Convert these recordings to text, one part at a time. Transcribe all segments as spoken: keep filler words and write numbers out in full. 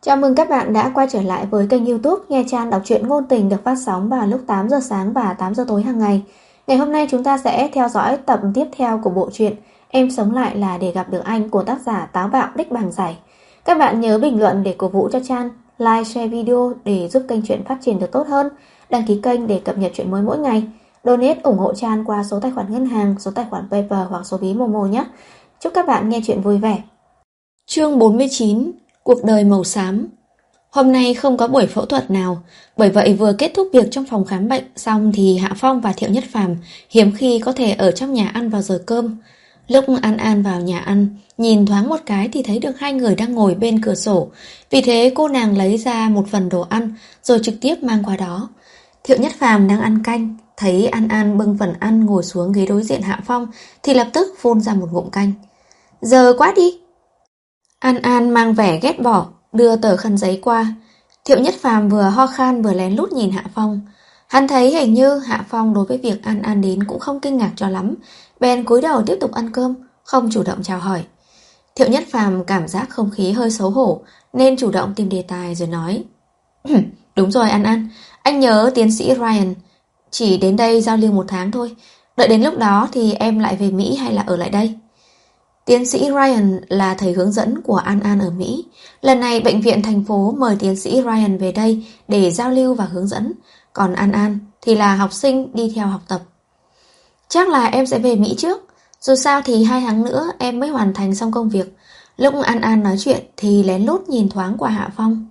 Chào mừng các bạn đã quay trở lại với kênh YouTube Nghe Chan đọc truyện ngôn tình được phát sóng vào lúc tám giờ sáng và tám giờ tối hàng ngày. Ngày hôm nay chúng ta sẽ theo dõi tập tiếp theo của bộ truyện Em sống lại là để gặp được anh của tác giả Táo Bạo Đích Bàng Giải. Các bạn nhớ bình luận để cổ vũ cho Chan, like, share video để giúp kênh truyện phát triển được tốt hơn, đăng ký kênh để cập nhật truyện mới mỗi ngày, donate ủng hộ Chan qua số tài khoản ngân hàng, số tài khoản PayPal hoặc số ví Momo nhé. Chúc các bạn nghe truyện vui vẻ. Chương bốn mươi chín. Cuộc đời màu xám. Hôm nay không có buổi phẫu thuật nào, bởi vậy vừa kết thúc việc trong phòng khám bệnh xong thì Hạ Phong và Thiệu Nhất Phàm hiếm khi có thể ở trong nhà ăn vào giờ cơm. Lúc An An vào nhà ăn, nhìn thoáng một cái thì thấy được hai người đang ngồi bên cửa sổ, vì thế cô nàng lấy ra một phần đồ ăn rồi trực tiếp mang qua đó. Thiệu Nhất Phàm đang ăn canh, thấy An An bưng phần ăn ngồi xuống ghế đối diện Hạ Phong thì lập tức phun ra một ngụm canh. Giờ quá đi! An An mang vẻ ghét bỏ, đưa tờ khăn giấy qua. Thiệu Nhất Phàm vừa ho khan vừa lén lút nhìn Hạ Phong. Hắn thấy hình như Hạ Phong đối với việc An An đến cũng không kinh ngạc cho lắm, bèn cúi đầu tiếp tục ăn cơm, không chủ động chào hỏi. Thiệu Nhất Phàm cảm giác không khí hơi xấu hổ nên chủ động tìm đề tài rồi nói: Đúng rồi An An, anh nhớ tiến sĩ Ryan, chỉ đến đây giao lưu một tháng thôi, đợi đến lúc đó thì em lại về Mỹ hay là ở lại đây? Tiến sĩ Ryan là thầy hướng dẫn của An An ở Mỹ. Lần này bệnh viện thành phố mời tiến sĩ Ryan về đây để giao lưu và hướng dẫn, còn An An thì là học sinh đi theo học tập. Chắc là em sẽ về Mỹ trước, dù sao thì hai tháng nữa em mới hoàn thành xong công việc. Lúc An An nói chuyện thì lén lút nhìn thoáng qua Hạ Phong.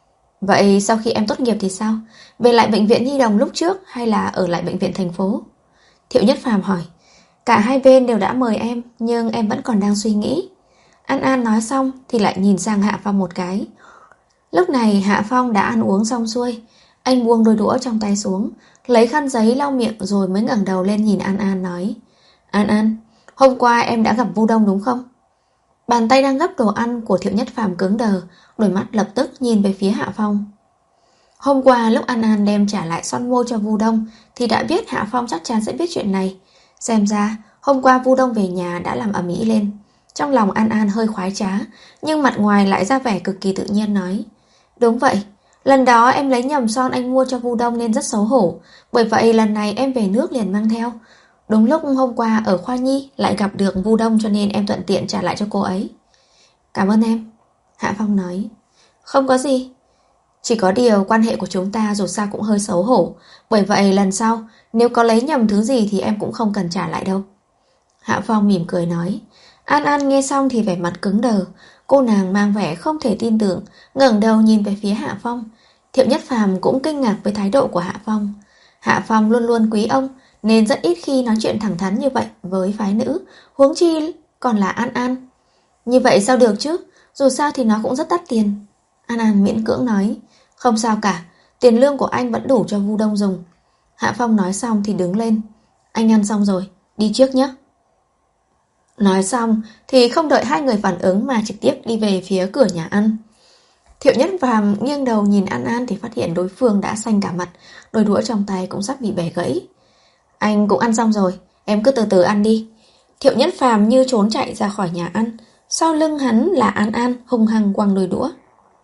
Vậy sau khi em tốt nghiệp thì sao? Về lại bệnh viện Nhi Đồng lúc trước hay là ở lại bệnh viện thành phố? Thiệu Nhất Phàm hỏi. Cả hai bên đều đã mời em, nhưng em vẫn còn đang suy nghĩ. An An nói xong thì lại nhìn sang Hạ Phong một cái. Lúc này Hạ Phong đã ăn uống xong xuôi. Anh buông đôi đũa trong tay xuống, lấy khăn giấy lau miệng rồi mới ngẩng đầu lên nhìn An An nói: An An, hôm qua em đã gặp Vu Đông đúng không? Bàn tay đang gấp đồ ăn của Thiệu Nhất Phàm cứng đờ, đôi mắt lập tức nhìn về phía Hạ Phong. Hôm qua lúc An An đem trả lại son môi cho Vu Đông thì đã biết Hạ Phong chắc chắn sẽ biết chuyện này. Xem ra hôm qua Vu Đông về nhà đã làm ầm ĩ lên. Trong lòng An An hơi khoái trá, nhưng mặt ngoài lại ra vẻ cực kỳ tự nhiên nói: Đúng vậy, lần đó em lấy nhầm son anh mua cho Vu Đông nên rất xấu hổ, bởi vậy lần này em về nước liền mang theo. Đúng lúc hôm qua ở khoa nhi lại gặp được Vu Đông cho nên em thuận tiện trả lại cho cô ấy. Cảm ơn em, Hạ Phong nói. Không có gì, chỉ có điều quan hệ của chúng ta dù sao cũng hơi xấu hổ, bởi vậy lần sau nếu có lấy nhầm thứ gì thì em cũng không cần trả lại đâu. Hạ Phong mỉm cười nói. An An nghe xong thì vẻ mặt cứng đờ. Cô nàng mang vẻ không thể tin tưởng, ngẩng đầu nhìn về phía Hạ Phong. Thiệu Nhất Phàm cũng kinh ngạc với thái độ của Hạ Phong. Hạ Phong luôn luôn quý ông nên rất ít khi nói chuyện thẳng thắn như vậy với phái nữ, huống chi còn là An An. Như vậy sao được chứ, dù sao thì nó cũng rất đắt tiền. An An miễn cưỡng nói. Không sao cả, tiền lương của anh vẫn đủ cho Vu Đông dùng. Hạ Phong nói xong thì đứng lên. Anh ăn xong rồi, đi trước nhé. Nói xong thì không đợi hai người phản ứng mà trực tiếp đi về phía cửa nhà ăn. Thiệu Nhất Phàm nghiêng đầu nhìn An An thì phát hiện đối phương đã xanh cả mặt, đôi đũa trong tay cũng sắp bị bẻ gãy. Anh cũng ăn xong rồi, em cứ từ từ ăn đi. Thiệu Nhất Phàm như trốn chạy ra khỏi nhà ăn, sau lưng hắn là An An hung hăng quăng đôi đũa.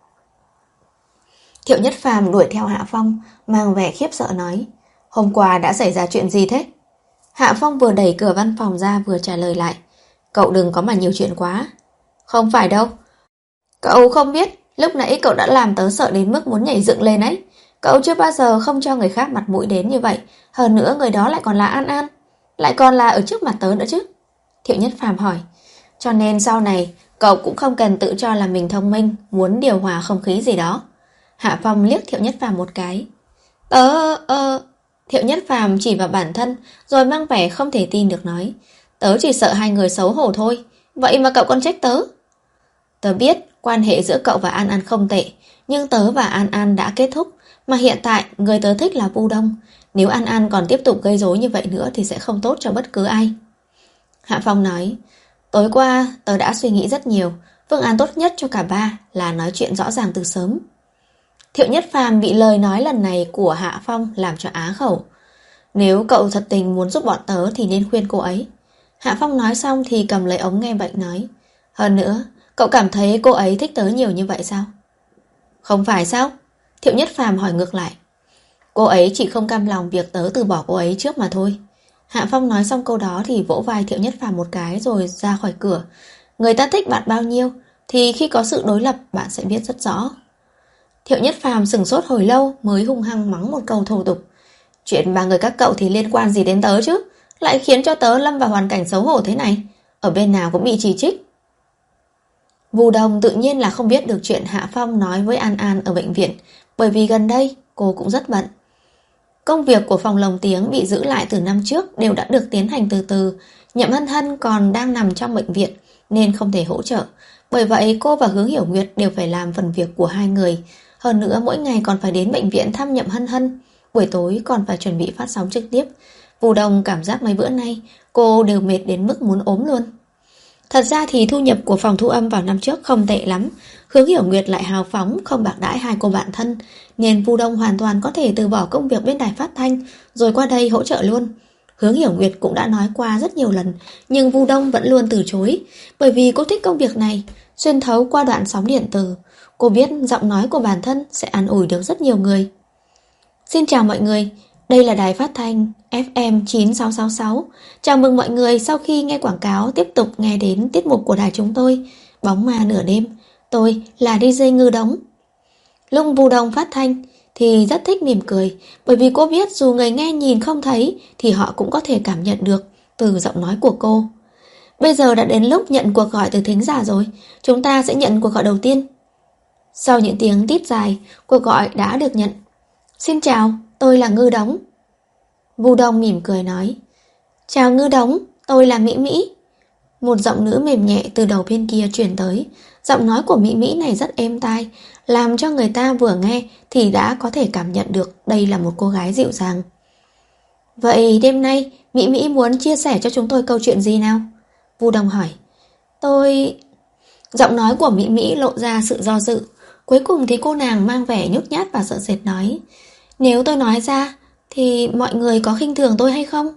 Thiệu Nhất Phàm đuổi theo Hạ Phong, mang vẻ khiếp sợ nói: Hôm qua đã xảy ra chuyện gì thế? Hạ Phong vừa đẩy cửa văn phòng ra vừa trả lời lại: Cậu đừng có mà nhiều chuyện quá. Không phải đâu. Cậu không biết, lúc nãy cậu đã làm tớ sợ đến mức muốn nhảy dựng lên ấy. Cậu chưa bao giờ không cho người khác mặt mũi đến như vậy. Hơn nữa người đó lại còn là An An, lại còn là ở trước mặt tớ nữa chứ. Thiệu Nhất Phàm hỏi. Cho nên sau này cậu cũng không cần tự cho là mình thông minh, muốn điều hòa không khí gì đó. Hạ Phong liếc Thiệu Nhất Phàm một cái. Tớ... ơ... Thiệu Nhất Phàm chỉ vào bản thân rồi mang vẻ không thể tin được nói: Tớ chỉ sợ hai người xấu hổ thôi, vậy mà cậu còn trách tớ. Tớ biết quan hệ giữa cậu và An An không tệ, nhưng tớ và An An đã kết thúc, mà hiện tại người tớ thích là Vu Đông. Nếu An An còn tiếp tục gây rối như vậy nữa thì sẽ không tốt cho bất cứ ai. Hạ Phong nói: Tối qua tớ đã suy nghĩ rất nhiều, phương án tốt nhất cho cả ba là nói chuyện rõ ràng từ sớm. Thiệu Nhất Phàm bị lời nói lần này của Hạ Phong làm cho á khẩu. Nếu cậu thật tình muốn giúp bọn tớ thì nên khuyên cô ấy. Hạ Phong nói xong thì cầm lấy ống nghe bệnh nói: Hơn nữa, cậu cảm thấy cô ấy thích tớ nhiều như vậy sao? Không phải sao? Thiệu Nhất Phàm hỏi ngược lại. Cô ấy chỉ không cam lòng việc tớ từ bỏ cô ấy trước mà thôi. Hạ Phong nói xong câu đó thì vỗ vai Thiệu Nhất Phàm một cái rồi ra khỏi cửa. Người ta thích bạn bao nhiêu thì khi có sự đối lập bạn sẽ biết rất rõ. Thiệu Nhất Phàm sửng sốt hồi lâu mới hung hăng mắng một câu thô tục. Chuyện ba người các cậu thì liên quan gì đến tớ chứ? Lại khiến cho tớ lâm vào hoàn cảnh xấu hổ thế này. Ở bên nào cũng bị chỉ trích. Vu Đồng tự nhiên là không biết được chuyện Hạ Phong nói với An An ở bệnh viện, bởi vì gần đây cô cũng rất bận. Công việc của phòng lồng tiếng bị giữ lại từ năm trước đều đã được tiến hành từ từ. Nhậm Hân Hân còn đang nằm trong bệnh viện nên không thể hỗ trợ. Bởi vậy cô và Hướng Hiểu Nguyệt đều phải làm phần việc của hai người. Hơn nữa mỗi ngày còn phải đến bệnh viện thăm Nhậm Hân Hân. Buổi tối còn phải chuẩn bị phát sóng trực tiếp. Vu Đồng cảm giác mấy bữa nay cô đều mệt đến mức muốn ốm luôn. Thật ra thì thu nhập của phòng thu âm vào năm trước không tệ lắm. Hướng Hiểu Nguyệt lại hào phóng không bạc đãi hai cô bạn thân, nên Vu Đông hoàn toàn có thể từ bỏ công việc bên đài phát thanh rồi qua đây hỗ trợ luôn. Hướng Hiểu Nguyệt cũng đã nói qua rất nhiều lần, nhưng Vu Đông vẫn luôn từ chối, bởi vì cô thích công việc này, xuyên thấu qua đoạn sóng điện tử. Cô biết giọng nói của bản thân sẽ an ủi được rất nhiều người. Xin chào mọi người, đây là đài phát thanh ép em chín sáu sáu sáu. Chào mừng mọi người sau khi nghe quảng cáo tiếp tục nghe đến tiết mục của đài chúng tôi, Bóng Ma Nửa Đêm. Tôi là đi jây Ngư Đống. Lúc Vu Đông phát thanh thì rất thích mỉm cười, bởi vì cô biết dù người nghe nhìn không thấy thì họ cũng có thể cảm nhận được từ giọng nói của cô. Bây giờ đã đến lúc nhận cuộc gọi từ thính giả rồi, chúng ta sẽ nhận cuộc gọi đầu tiên. Sau những tiếng tít dài, cuộc gọi đã được nhận. Xin chào, tôi là Ngư Đống. Vu Đông mỉm cười nói. Chào Ngư Đống, tôi là Mỹ Mỹ. Một giọng nữ mềm nhẹ từ đầu bên kia truyền tới. Giọng nói của Mỹ Mỹ này rất êm tai, làm cho người ta vừa nghe thì đã có thể cảm nhận được đây là một cô gái dịu dàng. Vậy đêm nay Mỹ Mỹ muốn chia sẻ cho chúng tôi câu chuyện gì nào? Vu Đông hỏi. Tôi... Giọng nói của Mỹ Mỹ lộ ra sự do dự. Cuối cùng thì cô nàng mang vẻ nhút nhát và sợ sệt nói. Nếu tôi nói ra thì mọi người có khinh thường tôi hay không?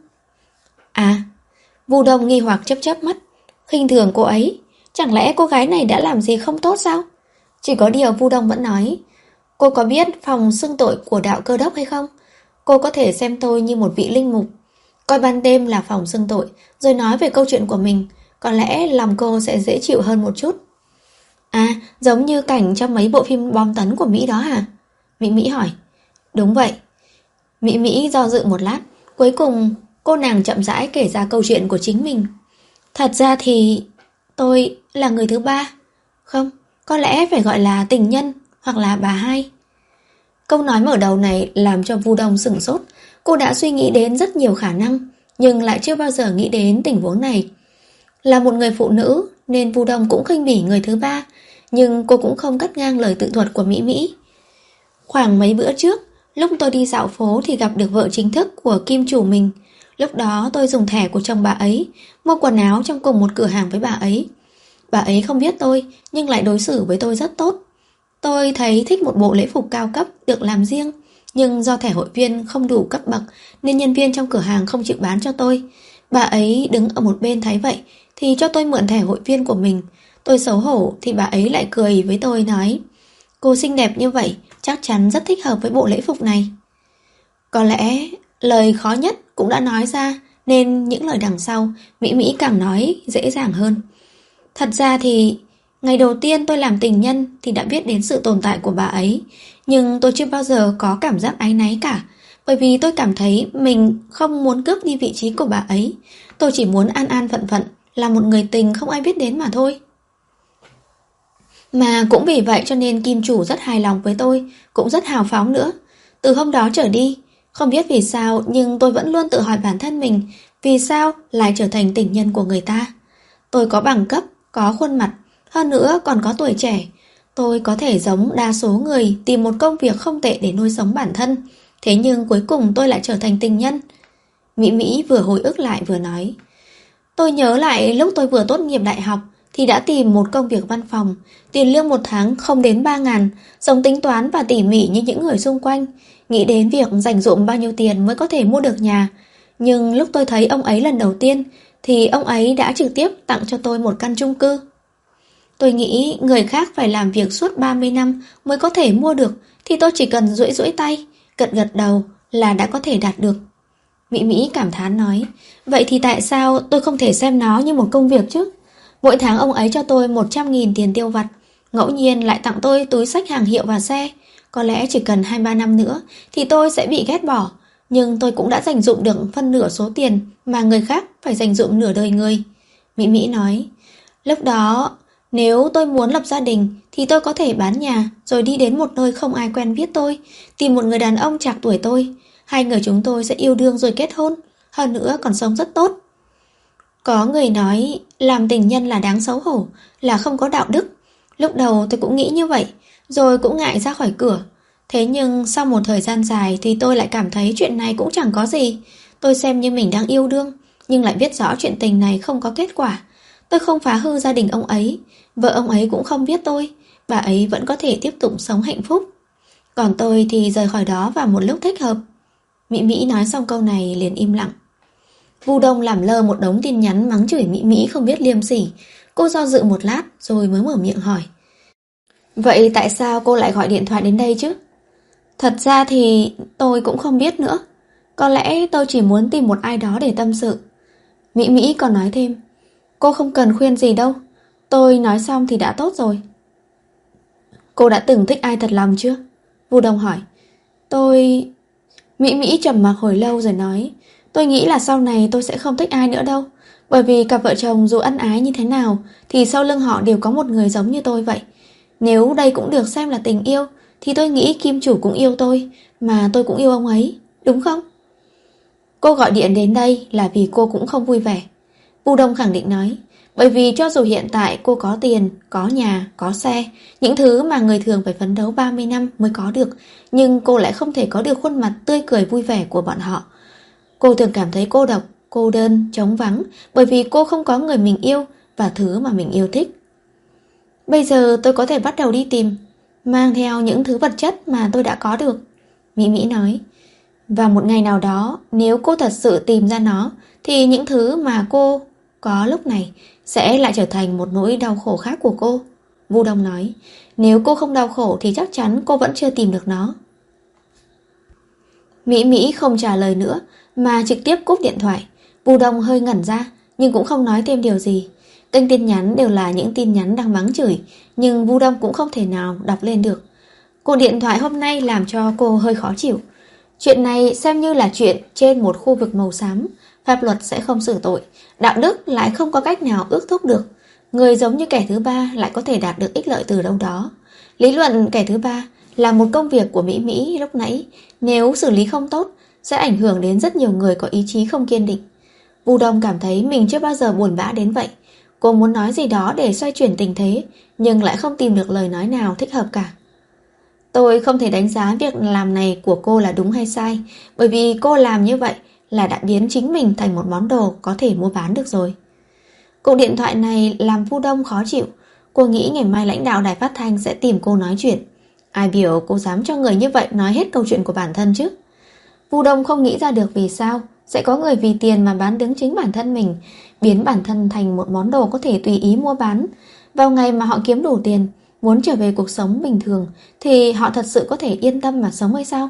À, Vu Đông nghi hoặc chớp chớp mắt. Khinh thường cô ấy? Chẳng lẽ cô gái này đã làm gì không tốt sao? Chỉ có điều Vu Đông vẫn nói. Cô có biết phòng xưng tội của đạo Cơ Đốc hay không? Cô có thể xem tôi như một vị linh mục, coi ban đêm là phòng xưng tội, rồi nói về câu chuyện của mình. Có lẽ lòng cô sẽ dễ chịu hơn một chút. À, giống như cảnh trong mấy bộ phim bom tấn của Mỹ đó hả? Mỹ Mỹ hỏi. Đúng vậy. Mỹ Mỹ do dự một lát. Cuối cùng cô nàng chậm rãi kể ra câu chuyện của chính mình. Thật ra thì tôi là người thứ ba. Không, có lẽ phải gọi là tình nhân hoặc là bà hai. Câu nói mở đầu này làm cho Vu Đông sửng sốt. Cô đã suy nghĩ đến rất nhiều khả năng, nhưng lại chưa bao giờ nghĩ đến tình huống này. Là một người phụ nữ nên Vu Đông cũng khinh bỉ người thứ ba, nhưng cô cũng không cắt ngang lời tự thuật của Mỹ Mỹ. Khoảng mấy bữa trước, lúc tôi đi dạo phố thì gặp được vợ chính thức của kim chủ mình. Lúc đó tôi dùng thẻ của chồng bà ấy, mua quần áo trong cùng một cửa hàng với bà ấy. Bà ấy không biết tôi, nhưng lại đối xử với tôi rất tốt. Tôi thấy thích một bộ lễ phục cao cấp được làm riêng, nhưng do thẻ hội viên không đủ cấp bậc nên nhân viên trong cửa hàng không chịu bán cho tôi. Bà ấy đứng ở một bên thấy vậy thì cho tôi mượn thẻ hội viên của mình. Tôi xấu hổ thì bà ấy lại cười với tôi nói, cô xinh đẹp như vậy chắc chắn rất thích hợp với bộ lễ phục này. Có lẽ lời khó nhất cũng đã nói ra, nên những lời đằng sau Mỹ Mỹ càng nói dễ dàng hơn. Thật ra thì ngày đầu tiên tôi làm tình nhân thì đã biết đến sự tồn tại của bà ấy, nhưng tôi chưa bao giờ có cảm giác áy náy cả, bởi vì tôi cảm thấy mình không muốn cướp đi vị trí của bà ấy. Tôi chỉ muốn an an phận phận, là một người tình không ai biết đến mà thôi. Mà cũng vì vậy cho nên kim chủ rất hài lòng với tôi, cũng rất hào phóng nữa. Từ hôm đó trở đi, không biết vì sao nhưng tôi vẫn luôn tự hỏi bản thân mình, vì sao lại trở thành tình nhân của người ta. Tôi có bằng cấp, có khuôn mặt, hơn nữa còn có tuổi trẻ. Tôi có thể giống đa số người tìm một công việc không tệ để nuôi sống bản thân, thế nhưng cuối cùng tôi lại trở thành tình nhân. Mỹ Mỹ vừa hồi ức lại vừa nói. Tôi nhớ lại lúc tôi vừa tốt nghiệp đại học thì đã tìm một công việc văn phòng, tiền lương một tháng không đến ba ngàn, sống tính toán và tỉ mỉ như những người xung quanh, nghĩ đến việc dành dụm bao nhiêu tiền mới có thể mua được nhà. Nhưng lúc tôi thấy ông ấy lần đầu tiên thì ông ấy đã trực tiếp tặng cho tôi một căn chung cư. Tôi nghĩ người khác phải làm việc suốt ba mươi năm mới có thể mua được, thì tôi chỉ cần duỗi duỗi tay, gật gật đầu là đã có thể đạt được. Mỹ Mỹ cảm thán nói, vậy thì tại sao tôi không thể xem nó như một công việc chứ? Mỗi tháng ông ấy cho tôi một trăm nghìn tiền tiêu vặt, ngẫu nhiên lại tặng tôi túi xách hàng hiệu và xe. Có lẽ chỉ cần hai ba năm nữa thì tôi sẽ bị ghét bỏ, nhưng tôi cũng đã dành dụm được phân nửa số tiền mà người khác phải dành dụm nửa đời người. Mỹ Mỹ nói, lúc đó nếu tôi muốn lập gia đình thì tôi có thể bán nhà rồi đi đến một nơi không ai quen biết tôi, tìm một người đàn ông trạc tuổi tôi. Hai người chúng tôi sẽ yêu đương rồi kết hôn, hơn nữa còn sống rất tốt. Có người nói làm tình nhân là đáng xấu hổ, là không có đạo đức. Lúc đầu tôi cũng nghĩ như vậy, rồi cũng ngại ra khỏi cửa. Thế nhưng sau một thời gian dài thì tôi lại cảm thấy chuyện này cũng chẳng có gì. Tôi xem như mình đang yêu đương, nhưng lại biết rõ chuyện tình này không có kết quả. Tôi không phá hư gia đình ông ấy, vợ ông ấy cũng không biết tôi, bà ấy vẫn có thể tiếp tục sống hạnh phúc. Còn tôi thì rời khỏi đó vào một lúc thích hợp. Mỹ Mỹ nói xong câu này liền im lặng. Vu Đông làm lơ một đống tin nhắn mắng chửi Mỹ Mỹ không biết liêm sỉ. Cô do dự một lát rồi mới mở miệng hỏi, vậy tại sao cô lại gọi điện thoại đến đây chứ? Thật ra thì tôi cũng không biết nữa. Có lẽ tôi chỉ muốn tìm một ai đó để tâm sự. Mỹ Mỹ còn nói thêm, cô không cần khuyên gì đâu, tôi nói xong thì đã tốt rồi. Cô đã từng thích ai thật lòng chưa? Vu Đông hỏi. Tôi... Mỹ Mỹ trầm mặc hồi lâu rồi nói, tôi nghĩ là sau này tôi sẽ không thích ai nữa đâu. Bởi vì cặp vợ chồng dù ân ái như thế nào thì sau lưng họ đều có một người giống như tôi vậy. Nếu đây cũng được xem là tình yêu thì tôi nghĩ Kim chủ cũng yêu tôi, mà tôi cũng yêu ông ấy, đúng không? Cô gọi điện đến đây là vì cô cũng không vui vẻ. Vu Đông khẳng định nói, bởi vì cho dù hiện tại cô có tiền, có nhà, có xe, những thứ mà người thường phải phấn đấu ba mươi năm mới có được, nhưng cô lại không thể có được khuôn mặt tươi cười vui vẻ của bọn họ. Cô thường cảm thấy cô độc, cô đơn, trống vắng, bởi vì cô không có người mình yêu và thứ mà mình yêu thích. Bây giờ tôi có thể bắt đầu đi tìm, mang theo những thứ vật chất mà tôi đã có được. Mỹ Mỹ nói, vào một ngày nào đó, nếu cô thật sự tìm ra nó, thì những thứ mà cô có lúc này sẽ lại trở thành một nỗi đau khổ khác của cô. Vu Đông nói, nếu cô không đau khổ thì chắc chắn cô vẫn chưa tìm được nó. Mỹ Mỹ không trả lời nữa mà trực tiếp cúp điện thoại. Vu Đông hơi ngẩn ra nhưng cũng không nói thêm điều gì. Kênh tin nhắn đều là những tin nhắn đang mắng chửi, nhưng Vu Đông cũng không thể nào đọc lên được. Cuộc điện thoại hôm nay làm cho cô hơi khó chịu. Chuyện này xem như là chuyện trên một khu vực màu xám. Pháp luật sẽ không xử tội, đạo đức lại không có cách nào ước thúc được. Người giống như kẻ thứ ba lại có thể đạt được ích lợi từ đâu đó. Lý luận kẻ thứ ba là một công việc của Mỹ Mỹ lúc nãy, nếu xử lý không tốt sẽ ảnh hưởng đến rất nhiều người có ý chí không kiên định. Vu Đông cảm thấy mình chưa bao giờ buồn bã đến vậy. Cô muốn nói gì đó để xoay chuyển tình thế, nhưng lại không tìm được lời nói nào thích hợp cả. Tôi không thể đánh giá việc làm này của cô là đúng hay sai, bởi vì cô làm như vậy là đã biến chính mình thành một món đồ có thể mua bán được rồi. Cuộc điện thoại này làm Vu Đông khó chịu. Cô nghĩ ngày mai lãnh đạo đài phát thanh sẽ tìm cô nói chuyện. Ai biểu cô dám cho người như vậy nói hết câu chuyện của bản thân chứ? Vu Đông không nghĩ ra được vì sao sẽ có người vì tiền mà bán đứng chính bản thân mình, biến bản thân thành một món đồ có thể tùy ý mua bán. Vào ngày mà họ kiếm đủ tiền, muốn trở về cuộc sống bình thường, thì họ thật sự có thể yên tâm mà sống hay sao?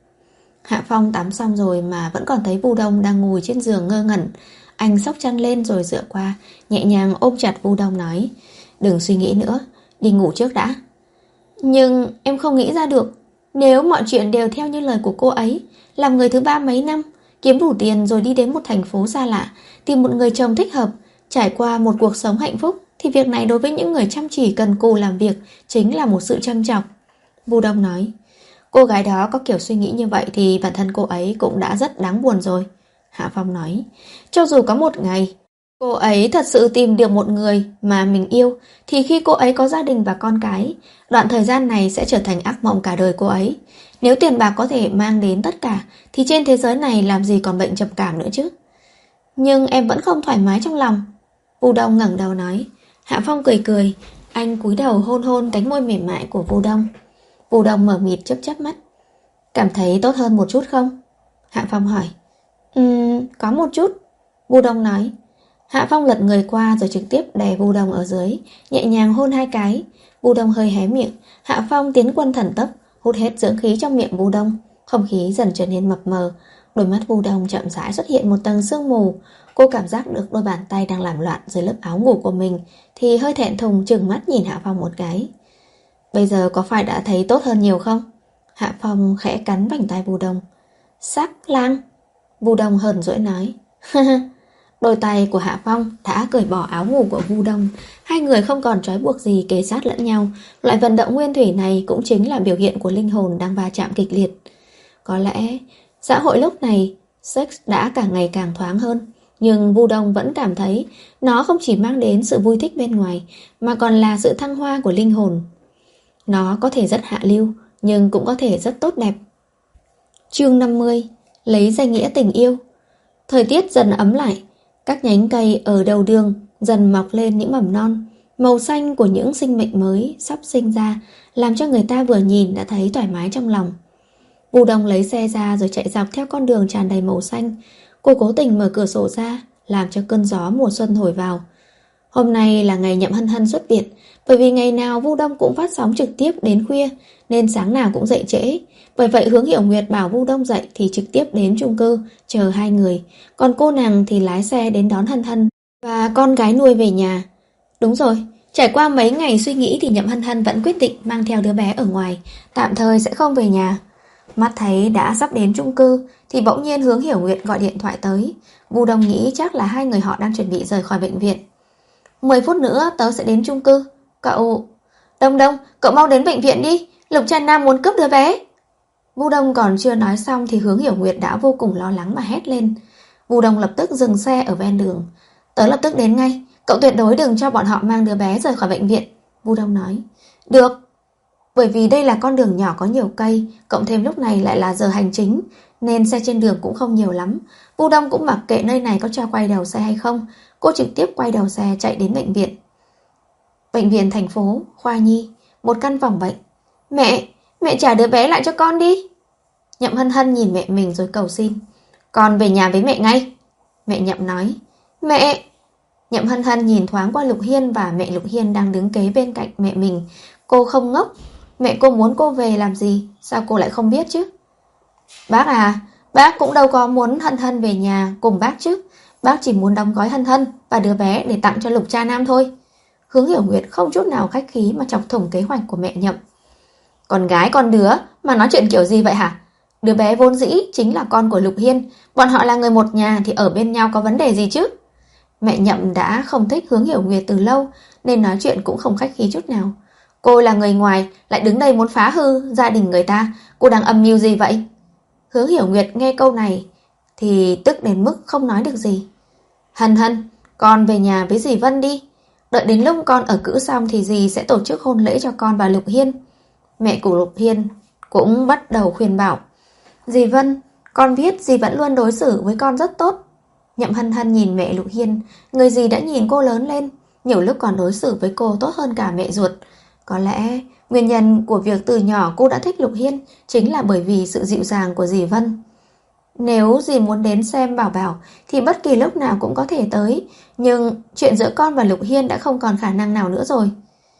Hạ Phong tắm xong rồi mà vẫn còn thấy Vu Đông đang ngồi trên giường ngơ ngẩn. Anh xốc chăn lên rồi dựa qua, nhẹ nhàng ôm chặt Vu Đông nói, đừng suy nghĩ nữa, đi ngủ trước đã. Nhưng em không nghĩ ra được, nếu mọi chuyện đều theo như lời của cô ấy, làm người thứ ba mấy năm, kiếm đủ tiền rồi đi đến một thành phố xa lạ, tìm một người chồng thích hợp, trải qua một cuộc sống hạnh phúc, thì việc này đối với những người chăm chỉ cần cù làm việc chính là một sự châm chọc. Vu Đông nói, cô gái đó có kiểu suy nghĩ như vậy thì bản thân cô ấy cũng đã rất đáng buồn rồi. Hạ Phong nói, cho dù có một ngày cô ấy thật sự tìm được một người mà mình yêu, thì khi cô ấy có gia đình và con cái, đoạn thời gian này sẽ trở thành ác mộng cả đời cô ấy. Nếu tiền bạc có thể mang đến tất cả, thì trên thế giới này làm gì còn bệnh trầm cảm nữa chứ? Nhưng em vẫn không thoải mái trong lòng. Vu Đông ngẩng đầu nói. Hạ Phong cười cười, anh cúi đầu hôn hôn cánh môi mềm mại của Vu Đông. Vu Đông mở mịt chớp chớp mắt. Cảm thấy tốt hơn một chút không? Hạ Phong hỏi. Ừm, có một chút. Vu Đông nói. Hạ Phong lật người qua rồi trực tiếp đè Vu Đông ở dưới, nhẹ nhàng hôn hai cái. Vu Đông hơi hé miệng, Hạ Phong tiến quân thần tốc, hút hết dưỡng khí trong miệng Vu Đông. Không khí dần trở nên mập mờ, đôi mắt Vu Đông chậm rãi xuất hiện một tầng sương mù. Cô cảm giác được đôi bàn tay đang làm loạn dưới lớp áo ngủ của mình, thì hơi thẹn thùng trừng mắt nhìn Hạ Phong một cái. Bây giờ có phải đã thấy tốt hơn nhiều không? Hạ Phong khẽ cắn vành tay Vu Đông. Sắc lang. Vu Đông hờn dỗi nói. Đôi tay của Hạ Phong đã cởi bỏ áo ngủ của Vu Đông. Hai người không còn trói buộc gì, kề sát lẫn nhau. Loại vận động nguyên thủy này cũng chính là biểu hiện của linh hồn đang va chạm kịch liệt. Có lẽ xã hội lúc này sex đã càng ngày càng thoáng hơn, nhưng Vu Đông vẫn cảm thấy nó không chỉ mang đến sự vui thích bên ngoài, mà còn là sự thăng hoa của linh hồn. Nó có thể rất hạ lưu, nhưng cũng có thể rất tốt đẹp. Chương năm mươi. Lấy danh nghĩa tình yêu. Thời tiết dần ấm lại, các nhánh cây ở đầu đường dần mọc lên những mầm non. Màu xanh của những sinh mệnh mới sắp sinh ra làm cho người ta vừa nhìn đã thấy thoải mái trong lòng. Vu Đông lấy xe ra rồi chạy dọc theo con đường tràn đầy màu xanh. Cô cố tình mở cửa sổ ra, làm cho cơn gió mùa xuân thổi vào. Hôm nay là ngày Nhậm Hân Hân xuất viện, bởi vì ngày nào Vu Đông cũng phát sóng trực tiếp đến khuya, nên sáng nào cũng dậy trễ. Bởi vậy Hướng Hiểu Nguyệt bảo Vu Đông dậy thì trực tiếp đến chung cư chờ hai người, còn cô nàng thì lái xe đến đón Hân Hân và con gái nuôi về nhà. Đúng rồi, trải qua mấy ngày suy nghĩ thì Nhậm Hân Hân vẫn quyết định mang theo đứa bé ở ngoài, tạm thời sẽ không về nhà. Mắt thấy đã sắp đến chung cư thì bỗng nhiên Hướng Hiểu Nguyệt gọi điện thoại tới. Vu Đông nghĩ chắc là hai người họ đang chuẩn bị rời khỏi bệnh viện. Mười phút nữa tớ sẽ đến chung cư. Cậu... Đông Đông, cậu mau đến bệnh viện đi, Lục Trần Nam muốn cướp đứa bé. Vu Đông còn chưa nói xong thì Hướng Hiểu Nguyệt đã vô cùng lo lắng mà hét lên. Vu Đông lập tức dừng xe ở ven đường. Tớ lập tức đến ngay, cậu tuyệt đối đừng cho bọn họ mang đứa bé rời khỏi bệnh viện. Vu Đông nói. Được. Bởi vì đây là con đường nhỏ có nhiều cây, cộng thêm lúc này lại là giờ hành chính, nên xe trên đường cũng không nhiều lắm. Vu Đông cũng mặc kệ nơi này có cho quay đầu xe hay không, cô trực tiếp quay đầu xe chạy đến bệnh viện. Bệnh viện thành phố, khoa nhi, một căn phòng bệnh. Mẹ, mẹ trả đứa bé lại cho con đi. Nhậm Hân Hân nhìn mẹ mình rồi cầu xin. Con về nhà với mẹ ngay. Mẹ Nhậm nói. Mẹ... Nhậm Hân Hân nhìn thoáng qua Lục Hiên và mẹ Lục Hiên đang đứng kế bên cạnh mẹ mình. Cô không ngốc. Mẹ cô muốn cô về làm gì? Sao cô lại không biết chứ? Bác à, bác cũng đâu có muốn Hân Hân về nhà cùng bác chứ. Bác chỉ muốn đóng gói Hân Hân và đứa bé để tặng cho Lục Cha Nam thôi. Hướng Hiểu Nguyệt không chút nào khách khí mà chọc thủng kế hoạch của mẹ Nhậm. Con gái con đứa mà nói chuyện kiểu gì vậy hả? Đứa bé vốn dĩ chính là con của Lục Hiên. Bọn họ là người một nhà thì ở bên nhau có vấn đề gì chứ? Mẹ Nhậm đã không thích Hướng Hiểu Nguyệt từ lâu, nên nói chuyện cũng không khách khí chút nào. Cô là người ngoài, lại đứng đây muốn phá hư gia đình người ta. Cô đang âm mưu gì vậy? Hướng Hiểu Nguyệt nghe câu này thì tức đến mức không nói được gì. Hân Hân, con về nhà với dì Vân đi. Đợi đến lúc con ở cữ xong thì dì sẽ tổ chức hôn lễ cho con và Lục Hiên. Mẹ của Lục Hiên cũng bắt đầu khuyên bảo. Dì Vân, con biết dì vẫn luôn đối xử với con rất tốt. Nhậm Hân Hân nhìn mẹ Lục Hiên, người dì đã nhìn cô lớn lên, nhiều lúc còn đối xử với cô tốt hơn cả mẹ ruột. Có lẽ nguyên nhân của việc từ nhỏ cô đã thích Lục Hiên chính là bởi vì sự dịu dàng của dì Vân. Nếu dì muốn đến xem Bảo Bảo thì bất kỳ lúc nào cũng có thể tới, nhưng chuyện giữa con và Lục Hiên đã không còn khả năng nào nữa rồi.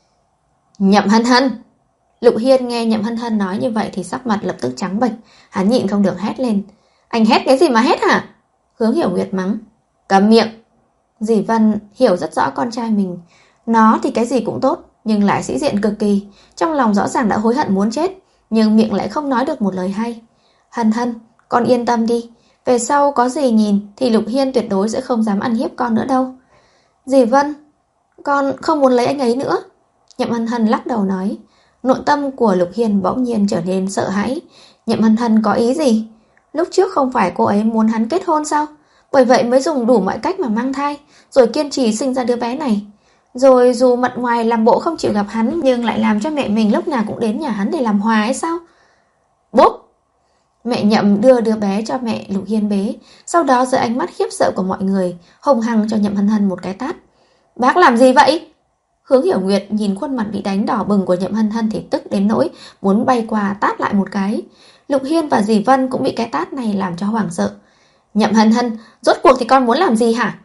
Nhậm Hân Hân! Lục Hiên nghe Nhậm Hân Hân nói như vậy thì sắc mặt lập tức trắng bệch, hắn nhịn không được hét lên. Anh hét cái gì mà hét hả? Hướng Hiểu Nguyệt mắng. Câm miệng! Dì Vân hiểu rất rõ con trai mình. Nó thì cái gì cũng tốt, nhưng lại sĩ diện cực kỳ. Trong lòng rõ ràng đã hối hận muốn chết, nhưng miệng lại không nói được một lời hay. Hân Hân, con yên tâm đi. Về sau có gì nhìn thì Lục Hiên tuyệt đối sẽ không dám ăn hiếp con nữa đâu. Dì Vân, con không muốn lấy anh ấy nữa. Nhậm Hân Hân lắc đầu nói. Nội tâm của Lục Hiên bỗng nhiên trở nên sợ hãi. Nhậm Hân Hân có ý gì? Lúc trước không phải cô ấy muốn hắn kết hôn sao? Bởi vậy mới dùng đủ mọi cách mà mang thai, rồi kiên trì sinh ra đứa bé này. Rồi dù mặt ngoài làm bộ không chịu gặp hắn, nhưng lại làm cho mẹ mình lúc nào cũng đến nhà hắn để làm hòa ấy sao? Bốp! Mẹ Nhậm đưa đứa bé cho mẹ Lục Hiên bế, sau đó dưới ánh mắt khiếp sợ của mọi người, hùng hăng cho Nhậm Hân Hân một cái tát. Bác làm gì vậy? Hướng Hiểu Nguyệt nhìn khuôn mặt bị đánh đỏ bừng của Nhậm Hân Hân thì tức đến nỗi muốn bay qua tát lại một cái. Lục Hiên và dì Vân cũng bị cái tát này làm cho hoảng sợ. Nhậm Hân Hân, rốt cuộc thì con muốn làm gì hả?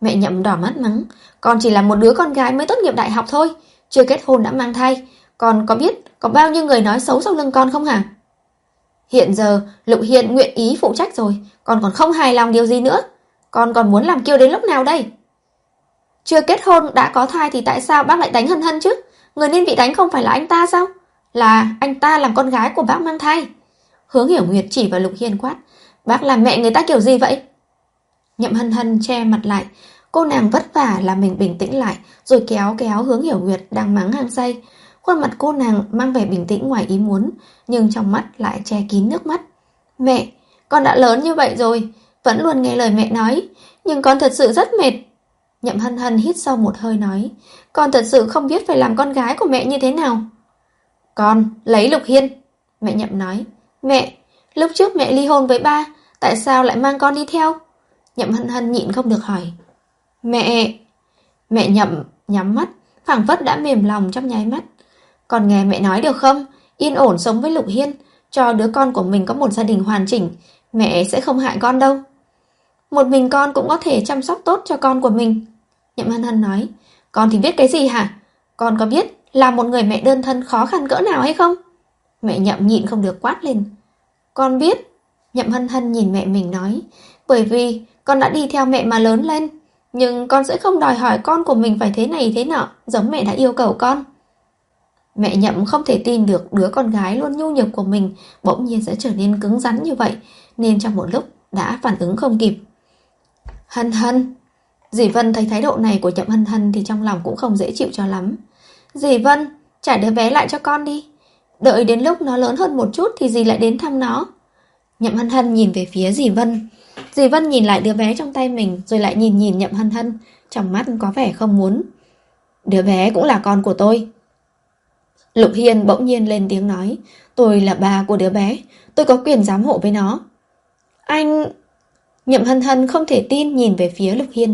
Mẹ Nhậm đỏ mắt mắng, con chỉ là một đứa con gái mới tốt nghiệp đại học thôi, chưa kết hôn đã mang thai. Con có biết có bao nhiêu người nói xấu sau lưng con không hả? Hiện giờ Lục Hiên nguyện ý phụ trách rồi, con còn không hài lòng điều gì nữa. Con còn muốn làm kiêu đến lúc nào đây? Chưa kết hôn đã có thai thì tại sao bác lại đánh Hân Hân chứ? Người nên bị đánh không phải là anh ta sao? Là anh ta làm con gái của bác mang thai. Hướng Hiểu Nguyệt chỉ vào Lục Hiên quát, bác làm mẹ người ta kiểu gì vậy? Nhậm Hân Hân che mặt lại, cô nàng vất vả làm mình bình tĩnh lại, rồi kéo kéo Hướng Hiểu Nguyệt đang mắng hăng say. Khuôn mặt cô nàng mang vẻ bình tĩnh ngoài ý muốn, nhưng trong mắt lại che kín nước mắt. Mẹ, con đã lớn như vậy rồi, vẫn luôn nghe lời mẹ nói, nhưng con thật sự rất mệt. Nhậm Hân Hân hít sâu một hơi nói, con thật sự không biết phải làm con gái của mẹ như thế nào. Con lấy Lục Hiên. Mẹ Nhậm nói, mẹ, lúc trước mẹ ly hôn với ba, tại sao lại mang con đi theo? Nhậm Hân Hân nhịn không được hỏi. Mẹ... Mẹ Nhậm nhắm mắt, phảng phất đã mềm lòng trong nháy mắt. Con nghe mẹ nói được không? Yên ổn sống với Lục Hiên, cho đứa con của mình có một gia đình hoàn chỉnh, mẹ sẽ không hại con đâu. Một mình con cũng có thể chăm sóc tốt cho con của mình. Nhậm Hân Hân nói, con thì biết cái gì hả? Con có biết là một người mẹ đơn thân khó khăn cỡ nào hay không? Mẹ Nhậm nhịn không được quát lên. Con biết. Nhậm Hân Hân nhìn mẹ mình nói, bởi vì con đã đi theo mẹ mà lớn lên, nhưng con sẽ không đòi hỏi con của mình phải thế này thế nọ, giống mẹ đã yêu cầu con. Mẹ Nhậm không thể tin được đứa con gái luôn nhu nhược của mình bỗng nhiên sẽ trở nên cứng rắn như vậy, nên trong một lúc đã phản ứng không kịp. Hân Hân. Dì Vân thấy thái độ này của Nhậm Hân Hân thì trong lòng cũng không dễ chịu cho lắm. Dì Vân, trả đứa bé lại cho con đi. Đợi đến lúc nó lớn hơn một chút thì dì lại đến thăm nó. Nhậm Hân Hân nhìn về phía dì Vân. Dì Vân nhìn lại đứa bé trong tay mình, rồi lại nhìn nhìn Nhậm Hân Hân, trong mắt có vẻ không muốn. Đứa bé cũng là con của tôi. Lục Hiên bỗng nhiên lên tiếng nói, tôi là bà của đứa bé, tôi có quyền giám hộ với nó. Anh... Nhậm Hân Hân không thể tin nhìn về phía Lục Hiên.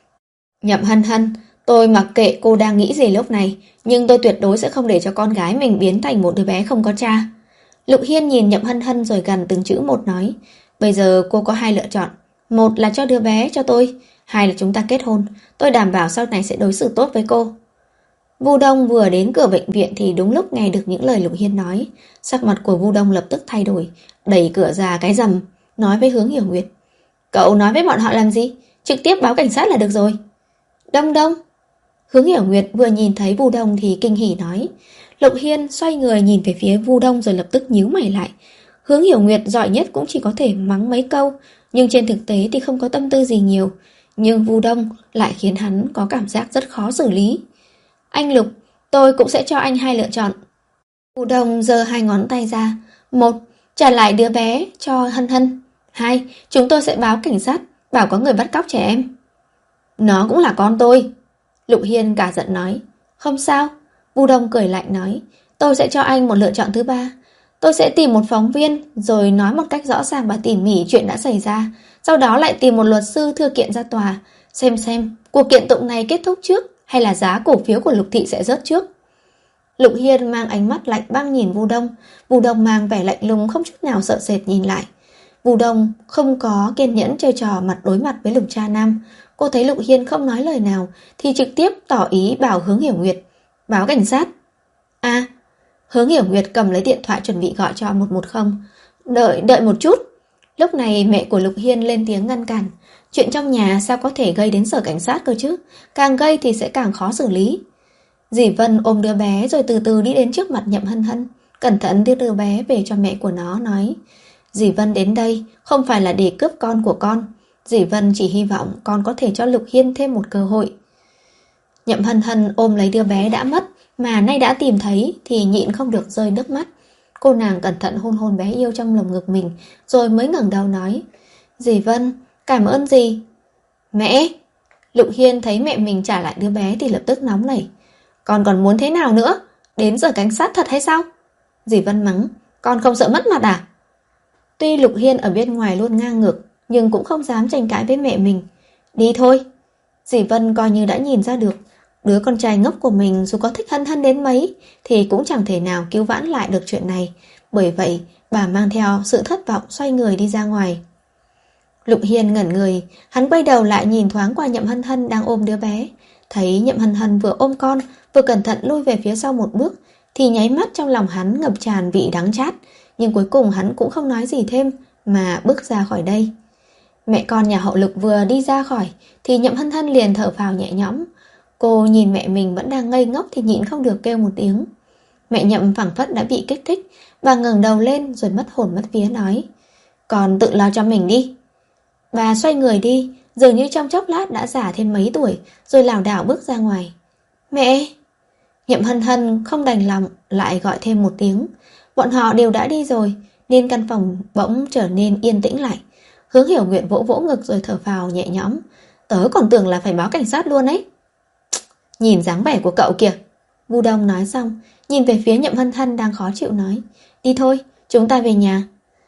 Nhậm Hân Hân, tôi mặc kệ cô đang nghĩ gì lúc này, nhưng tôi tuyệt đối sẽ không để cho con gái mình biến thành một đứa bé không có cha. Lục Hiên nhìn Nhậm Hân Hân rồi gần từng chữ một nói, bây giờ cô có hai lựa chọn, một là cho đứa bé cho tôi, hai là chúng ta kết hôn, tôi đảm bảo sau này sẽ đối xử tốt với cô. Vu Đông vừa đến cửa bệnh viện thì đúng lúc nghe được những lời Lục Hiên nói, sắc mặt của Vu Đông lập tức thay đổi, đẩy cửa ra cái rầm, nói với Hướng Hiểu Nguyệt, cậu nói với bọn họ làm gì? Trực tiếp báo cảnh sát là được rồi. Đông Đông. Hướng Hiểu Nguyệt vừa nhìn thấy Vu Đông thì kinh hỉ nói. Lục Hiên xoay người nhìn về phía Vu Đông rồi lập tức nhíu mày lại. Hướng Hiểu Nguyệt giỏi nhất cũng chỉ có thể mắng mấy câu, nhưng trên thực tế thì không có tâm tư gì nhiều. Nhưng Vu Đông lại khiến hắn có cảm giác rất khó xử lý. Anh Lục, tôi cũng sẽ cho anh hai lựa chọn. Vu Đông giơ hai ngón tay ra. Một, trả lại đứa bé cho Hân Hân. Hai, chúng tôi sẽ báo cảnh sát, bảo có người bắt cóc trẻ em. Nó cũng là con tôi. Lục Hiên cả giận nói. Không sao. Vu Đông cười lạnh nói, tôi sẽ cho anh một lựa chọn thứ ba. Tôi sẽ tìm một phóng viên rồi nói một cách rõ ràng và tỉ mỉ chuyện đã xảy ra, sau đó lại tìm một luật sư thư kiện ra tòa, xem xem cuộc kiện tụng này kết thúc trước hay là giá cổ phiếu của Lục Thị sẽ rớt trước. Lục Hiên mang ánh mắt lạnh băng nhìn Vu Đông. Vu Đông mang vẻ lạnh lùng không chút nào sợ sệt nhìn lại. Vu Đông không có kiên nhẫn chơi trò mặt đối mặt với Lục Cha Nam. Cô thấy Lục Hiên không nói lời nào thì trực tiếp tỏ ý bảo Hướng Hiểu Nguyệt báo cảnh sát. À, Hướng Hiểu Nguyệt cầm lấy điện thoại chuẩn bị gọi cho một một không. Đợi, đợi một chút. Lúc này mẹ của Lục Hiên lên tiếng ngăn cản. Chuyện trong nhà sao có thể gây đến sở cảnh sát cơ chứ? Càng gây thì sẽ càng khó xử lý. Dì Vân ôm đứa bé rồi từ từ đi đến trước mặt Nhậm Hân Hân, cẩn thận đưa đứa bé về cho mẹ của nó, nói: Dì Vân đến đây không phải là để cướp con của con. Dì Vân chỉ hy vọng con có thể cho Lục Hiên thêm một cơ hội. Nhậm Hân Hân ôm lấy đứa bé đã mất mà nay đã tìm thấy thì nhịn không được rơi nước mắt. Cô nàng cẩn thận hôn hôn bé yêu trong lồng ngực mình, rồi mới ngẩng đầu nói: Dì Vân, cảm ơn dì. Mẹ! Lục Hiên thấy mẹ mình trả lại đứa bé thì lập tức nóng nảy. Con còn muốn thế nào nữa? Đến giờ cảnh sát thật hay sao? Dì Vân mắng: Con không sợ mất mặt à? Tuy Lục Hiên ở bên ngoài luôn ngang ngược, nhưng cũng không dám tranh cãi với mẹ mình. Đi thôi. Dì Vân coi như đã nhìn ra được, đứa con trai ngốc của mình dù có thích Hân Hân đến mấy thì cũng chẳng thể nào cứu vãn lại được chuyện này. Bởi vậy bà mang theo sự thất vọng xoay người đi ra ngoài. Lục Hiên ngẩn người, hắn quay đầu lại nhìn thoáng qua Nhậm Hân Hân đang ôm đứa bé. Thấy Nhậm Hân Hân vừa ôm con, vừa cẩn thận lui về phía sau một bước, thì nháy mắt trong lòng hắn ngập tràn vị đắng chát. Nhưng cuối cùng hắn cũng không nói gì thêm, mà bước ra khỏi đây. Mẹ con nhà họ Lục vừa đi ra khỏi, thì Nhậm Hân Hân liền thở phào nhẹ nhõm. Cô nhìn mẹ mình vẫn đang ngây ngốc thì nhịn không được kêu một tiếng. Mẹ Nhậm phảng phất đã bị kích thích, bà ngẩng đầu lên rồi mất hồn mất vía nói: "Con tự lo cho mình đi." Bà xoay người đi, dường như trong chốc lát đã già thêm mấy tuổi, rồi lảo đảo bước ra ngoài. "Mẹ!" Nhậm Hân Hân không đành lòng lại gọi thêm một tiếng. Bọn họ đều đã đi rồi, nên căn phòng bỗng trở nên yên tĩnh lại. Hướng Hiểu Nguyệt vỗ vỗ ngực rồi thở phào nhẹ nhõm. "Tớ còn tưởng là phải báo cảnh sát luôn ấy." "Nhìn dáng vẻ của cậu kìa." Vu Đông nói xong, nhìn về phía Nhậm Hân Hân đang khó chịu nói: "Đi thôi, chúng ta về nhà."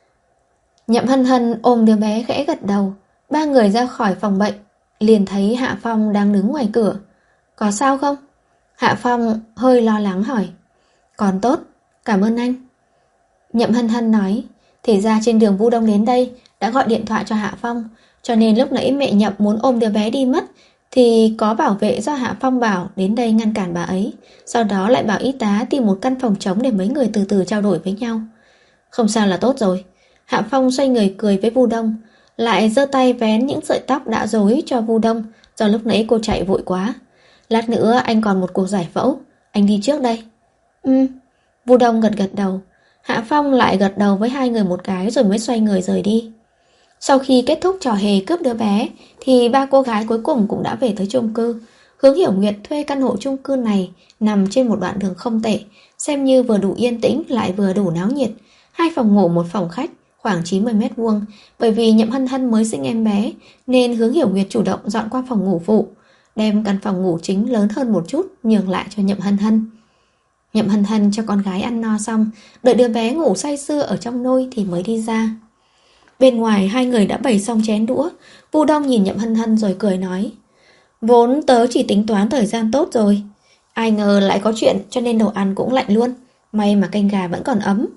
Nhậm Hân Hân ôm đứa bé khẽ gật đầu. Ba người ra khỏi phòng bệnh, liền thấy Hạ Phong đang đứng ngoài cửa. "Có sao không?" Hạ Phong hơi lo lắng hỏi. "Còn tốt, cảm ơn anh." Nhậm Hân Hân nói. Thì ra trên đường Vu Đông đến đây đã gọi điện thoại cho Hạ Phong, cho nên lúc nãy mẹ Nhậm muốn ôm đứa bé đi mất thì có bảo vệ do Hạ Phong bảo đến đây ngăn cản bà ấy. Sau đó lại bảo y tá tìm một căn phòng trống để mấy người từ từ trao đổi với nhau. "Không sao là tốt rồi." Hạ Phong xoay người cười với Vu Đông, lại giơ tay vén những sợi tóc đã rối cho Vu Đông, do lúc nãy cô chạy vội quá. "Lát nữa anh còn một cuộc giải phẫu, anh đi trước đây." "Ừ." Vu Đông gật gật đầu. Hạ Phong lại gật đầu với hai người một cái rồi mới xoay người rời đi. Sau khi kết thúc trò hề cướp đứa bé thì ba cô gái cuối cùng cũng đã về tới chung cư. Hướng Hiểu Nguyệt thuê căn hộ chung cư này nằm trên một đoạn đường không tệ, xem như vừa đủ yên tĩnh lại vừa đủ náo nhiệt. Hai phòng ngủ một phòng khách, khoảng chín mươi mét vuông. Bởi vì Nhậm Hân Hân mới sinh em bé nên Hướng Hiểu Nguyệt chủ động dọn qua phòng ngủ phụ, đem căn phòng ngủ chính lớn hơn một chút nhường lại cho Nhậm Hân Hân. Nhậm Hân Hân cho con gái ăn no xong, đợi đứa bé ngủ say sưa ở trong nôi thì mới đi ra. Bên ngoài hai người đã bày xong chén đũa. Vu Đông nhìn Nhậm Hân Hân rồi cười nói: "Vốn tớ chỉ tính toán thời gian tốt rồi, ai ngờ lại có chuyện cho nên đồ ăn cũng lạnh luôn. May mà canh gà vẫn còn ấm."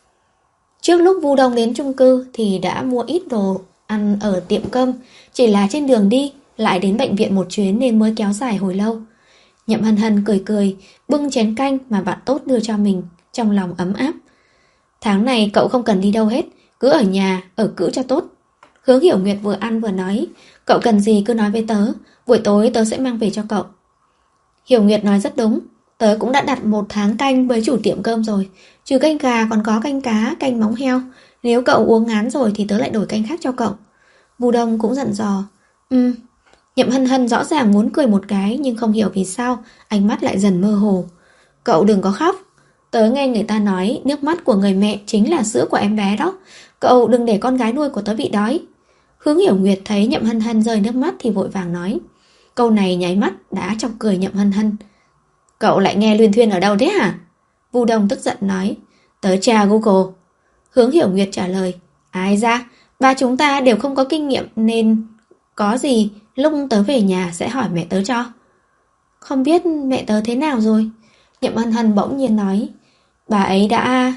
Trước lúc Vu Đông đến chung cư thì đã mua ít đồ ăn ở tiệm cơm, chỉ là trên đường đi lại đến bệnh viện một chuyến nên mới kéo dài hồi lâu. Nhậm Hân Hân cười cười, bưng chén canh mà bạn tốt đưa cho mình, trong lòng ấm áp. "Tháng này cậu không cần đi đâu hết, cứ ở nhà, ở cữ cho tốt." Hướng Hiểu Nguyệt vừa ăn vừa nói: "Cậu cần gì cứ nói với tớ, buổi tối tớ sẽ mang về cho cậu." Hiểu Nguyệt nói rất đúng, tớ cũng đã đặt một tháng canh với chủ tiệm cơm rồi, trừ canh gà còn có canh cá, canh móng heo. Nếu cậu uống ngán rồi thì tớ lại đổi canh khác cho cậu. Vu Đông cũng dặn dò. Ừ. Nhậm Hân Hân rõ ràng muốn cười một cái, nhưng không hiểu vì sao ánh mắt lại dần mơ hồ. "Cậu đừng có khóc, tớ nghe người ta nói nước mắt của người mẹ chính là sữa của em bé đó. Cậu đừng để con gái nuôi của tớ bị đói." Hướng Hiểu Nguyệt thấy Nhậm Hân Hân rơi nước mắt thì vội vàng nói. Câu này nháy mắt đã chọc cười Nhậm Hân Hân. "Cậu lại nghe luyên thuyên ở đâu thế hả?" Vu Đông tức giận nói. "Tớ tra Google." Hướng Hiểu Nguyệt trả lời. "Ai ra, ba chúng ta đều không có kinh nghiệm nên có gì lúc tớ về nhà sẽ hỏi mẹ tớ cho." "Không biết mẹ tớ thế nào rồi?" Nhậm Hân Hân bỗng nhiên nói. "Bà ấy đã..."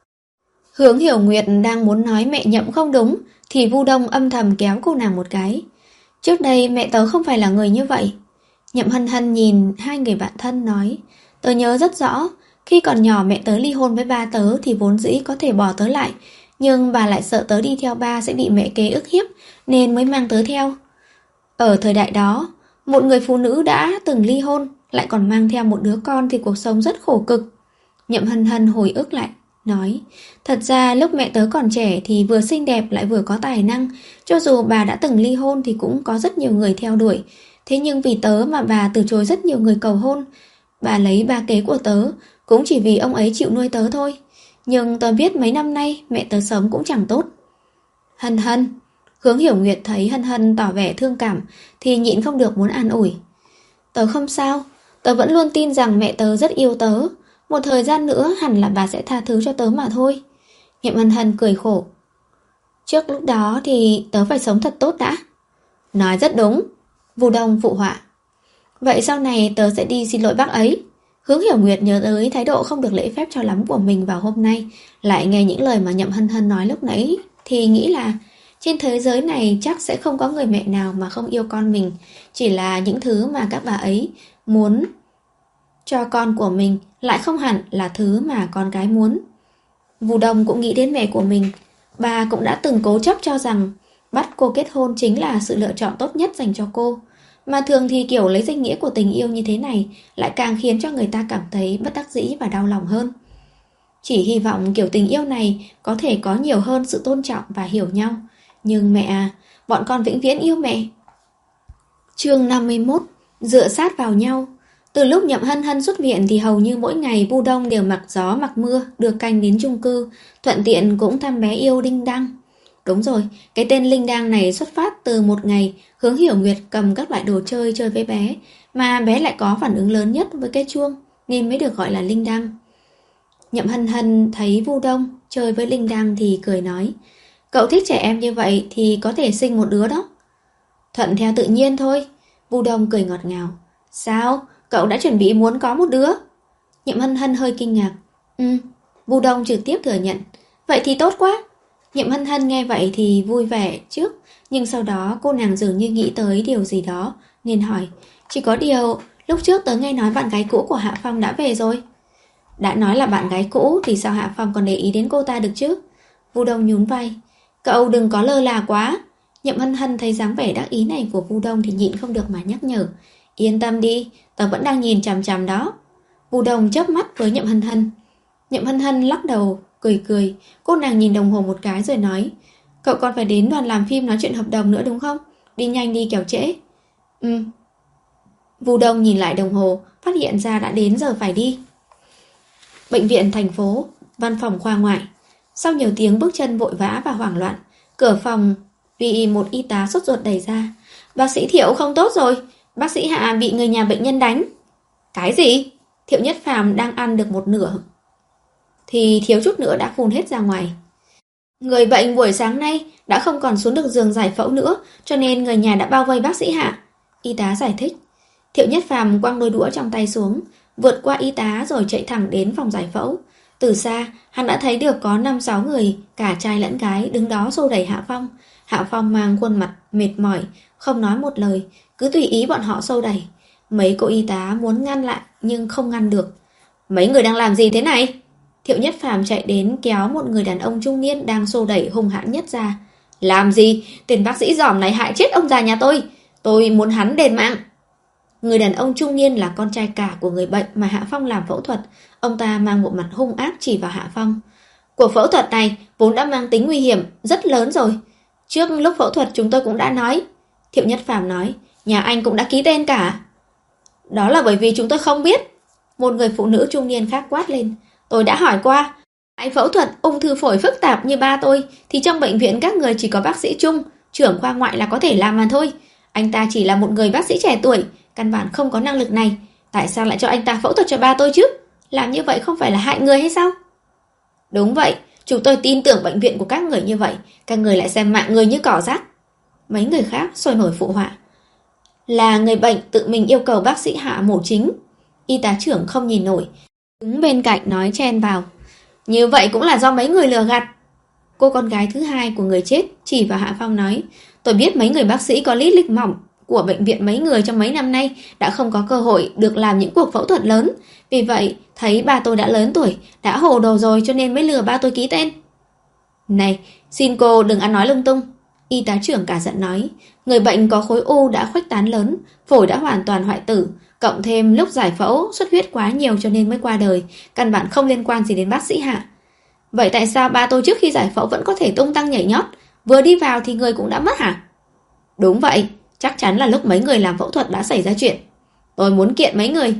Hướng Hiểu Nguyệt đang muốn nói mẹ Nhậm không đúng thì Vu Đông âm thầm kéo cô nàng một cái. "Trước đây mẹ tớ không phải là người như vậy." Nhậm Hân Hân nhìn hai người bạn thân nói. "Tớ nhớ rất rõ, khi còn nhỏ mẹ tớ ly hôn với ba tớ thì vốn dĩ có thể bỏ tớ lại, nhưng bà lại sợ tớ đi theo ba sẽ bị mẹ kế ức hiếp nên mới mang tớ theo. Ở thời đại đó, một người phụ nữ đã từng ly hôn lại còn mang theo một đứa con thì cuộc sống rất khổ cực." Nhậm Hân Hân hồi ức lại, nói. "Thật ra lúc mẹ tớ còn trẻ thì vừa xinh đẹp lại vừa có tài năng. Cho dù bà đã từng ly hôn thì cũng có rất nhiều người theo đuổi. Thế nhưng vì tớ mà bà từ chối rất nhiều người cầu hôn. Bà lấy ba kế của tớ cũng chỉ vì ông ấy chịu nuôi tớ thôi. Nhưng tớ biết mấy năm nay mẹ tớ sống cũng chẳng tốt." "Hân Hân." Hướng Hiểu Nguyệt thấy Hân Hân tỏ vẻ thương cảm thì nhịn không được muốn an ủi. "Tớ không sao, tớ vẫn luôn tin rằng mẹ tớ rất yêu tớ. Một thời gian nữa hẳn là bà sẽ tha thứ cho tớ mà thôi." Nhậm Hân Hân cười khổ. "Trước lúc đó thì tớ phải sống thật tốt đã." "Nói rất đúng." Vu Đông phụ họa. "Vậy sau này tớ sẽ đi xin lỗi bác ấy." Hướng Hiểu Nguyệt nhớ tới thái độ không được lễ phép cho lắm của mình vào hôm nay, lại nghe những lời mà Nhậm Hân Hân nói lúc nãy thì nghĩ là Trên thế giới này chắc sẽ không có người mẹ nào mà không yêu con mình. Chỉ là những thứ mà các bà ấy muốn cho con của mình lại không hẳn là thứ mà con gái muốn. Vu Đông cũng nghĩ đến mẹ của mình. Bà cũng đã từng cố chấp cho rằng bắt cô kết hôn chính là sự lựa chọn tốt nhất dành cho cô. Mà thường thì kiểu lấy danh nghĩa của tình yêu như thế này lại càng khiến cho người ta cảm thấy bất đắc dĩ và đau lòng hơn. Chỉ hy vọng kiểu tình yêu này có thể có nhiều hơn sự tôn trọng và hiểu nhau. Nhưng mẹ à, bọn con vĩnh viễn yêu mẹ. Chương năm mươi mốt. Dựa sát vào nhau. Từ lúc Nhậm Hân Hân xuất viện thì hầu như mỗi ngày Vu Đông đều mặc gió mặc mưa đưa canh đến chung cư, thuận tiện cũng thăm bé yêu Linh Đăng. Đúng rồi, cái tên Linh Đăng này xuất phát từ một ngày Hướng Hiểu Nguyệt cầm các loại đồ chơi chơi với bé, mà bé lại có phản ứng lớn nhất với cái chuông, nên mới được gọi là Linh Đăng. Nhậm Hân Hân thấy Vu Đông chơi với Linh Đăng thì cười nói, cậu thích trẻ em như vậy thì có thể sinh một đứa đó. Thuận theo tự nhiên thôi. Vu Đông cười ngọt ngào. Sao? Cậu đã chuẩn bị muốn có một đứa? Nhậm Hân Hân hơi kinh ngạc. Ừ. Vu Đông trực tiếp thừa nhận. Vậy thì tốt quá. Nhậm Hân Hân nghe vậy thì vui vẻ trước, nhưng sau đó cô nàng dường như nghĩ tới điều gì đó nên hỏi, chỉ có điều lúc trước tớ nghe nói bạn gái cũ của Hạ Phong đã về rồi. Đã nói là bạn gái cũ thì sao Hạ Phong còn để ý đến cô ta được chứ? Vu Đông nhún vai. Cậu đừng có lơ là quá. Nhậm Hân Hân thấy dáng vẻ đắc ý này của Vu Đông thì nhịn không được mà nhắc nhở. Yên tâm đi, tớ vẫn đang nhìn chằm chằm đó. Vu Đông chớp mắt với Nhậm Hân Hân. Nhậm Hân Hân lắc đầu, cười cười. Cô nàng nhìn đồng hồ một cái rồi nói, cậu còn phải đến đoàn làm phim nói chuyện hợp đồng nữa đúng không? Đi nhanh đi kẻo trễ. Ừ. Vu Đông nhìn lại đồng hồ, phát hiện ra đã đến giờ phải đi. Bệnh viện thành phố, văn phòng khoa ngoại. Sau nhiều tiếng bước chân vội vã và hoảng loạn, cửa phòng bị một y tá sốt ruột đẩy ra. Bác sĩ Thiệu không tốt rồi. Bác sĩ Hạ bị người nhà bệnh nhân đánh. Cái gì? Thiệu Nhất Phàm đang ăn được một nửa thì thiếu chút nữa đã phun hết ra ngoài. Người bệnh buổi sáng nay đã không còn xuống được giường giải phẫu nữa, cho nên người nhà đã bao vây bác sĩ Hạ. Y tá giải thích. Thiệu Nhất Phàm quăng đôi đũa trong tay xuống, vượt qua y tá rồi chạy thẳng đến phòng giải phẫu. Từ xa, hắn đã thấy được có năm sáu người, cả trai lẫn gái, đứng đó xô đẩy Hạ Phong. Hạ Phong mang khuôn mặt mệt mỏi, không nói một lời, cứ tùy ý bọn họ xô đẩy. Mấy cô y tá muốn ngăn lại nhưng không ngăn được. Mấy người đang làm gì thế này? Thiệu Nhất Phàm chạy đến kéo một người đàn ông trung niên đang xô đẩy hung hãn nhất ra. Làm gì? Tên bác sĩ giòm này hại chết ông già nhà tôi. Tôi muốn hắn đền mạng. Người đàn ông trung niên là con trai cả của người bệnh mà Hạ Phong làm phẫu thuật. Ông ta mang bộ mặt hung ác chỉ vào Hạ Phong. Cuộc phẫu thuật này vốn đã mang tính nguy hiểm rất lớn rồi. Trước lúc phẫu thuật chúng tôi cũng đã nói. Thiệu Nhất Phàm nói, nhà anh cũng đã ký tên cả. Đó là bởi vì chúng tôi không biết. Một người phụ nữ trung niên khác quát lên. Tôi đã hỏi qua. Anh phẫu thuật ung thư phổi phức tạp như ba tôi thì trong bệnh viện các người chỉ có bác sĩ Trung, trưởng khoa ngoại là có thể làm mà thôi. Anh ta chỉ là một người bác sĩ trẻ tuổi, căn bản không có năng lực này. Tại sao lại cho anh ta phẫu thuật cho ba tôi chứ? Làm như vậy không phải là hại người hay sao? Đúng vậy, chúng tôi tin tưởng bệnh viện của các người như vậy. Các người lại xem mạng người như cỏ rác. Mấy người khác sôi nổi phụ họa. Là người bệnh tự mình yêu cầu bác sĩ Hạ mổ chính. Y tá trưởng không nhìn nổi, đứng bên cạnh nói chen vào. Như vậy cũng là do mấy người lừa gạt. Cô con gái thứ hai của người chết chỉ vào Hạ Phong nói, tôi biết mấy người bác sĩ có lý lịch mỏng của bệnh viện mấy người trong mấy năm nay đã không có cơ hội được làm những cuộc phẫu thuật lớn. Vì vậy, thấy ba tôi đã lớn tuổi, đã hồ đồ rồi cho nên mới lừa ba tôi ký tên. Này, xin cô đừng ăn nói lung tung. Y tá trưởng cả giận nói, người bệnh có khối u đã khuếch tán lớn, phổi đã hoàn toàn hoại tử, cộng thêm lúc giải phẫu xuất huyết quá nhiều cho nên mới qua đời, căn bản không liên quan gì đến bác sĩ Hạ. Vậy tại sao ba tôi trước khi giải phẫu vẫn có thể tung tăng nhảy nhót, vừa đi vào thì người cũng đã mất hả? Đúng vậy, chắc chắn là lúc mấy người làm phẫu thuật đã xảy ra chuyện. Tôi muốn kiện mấy người.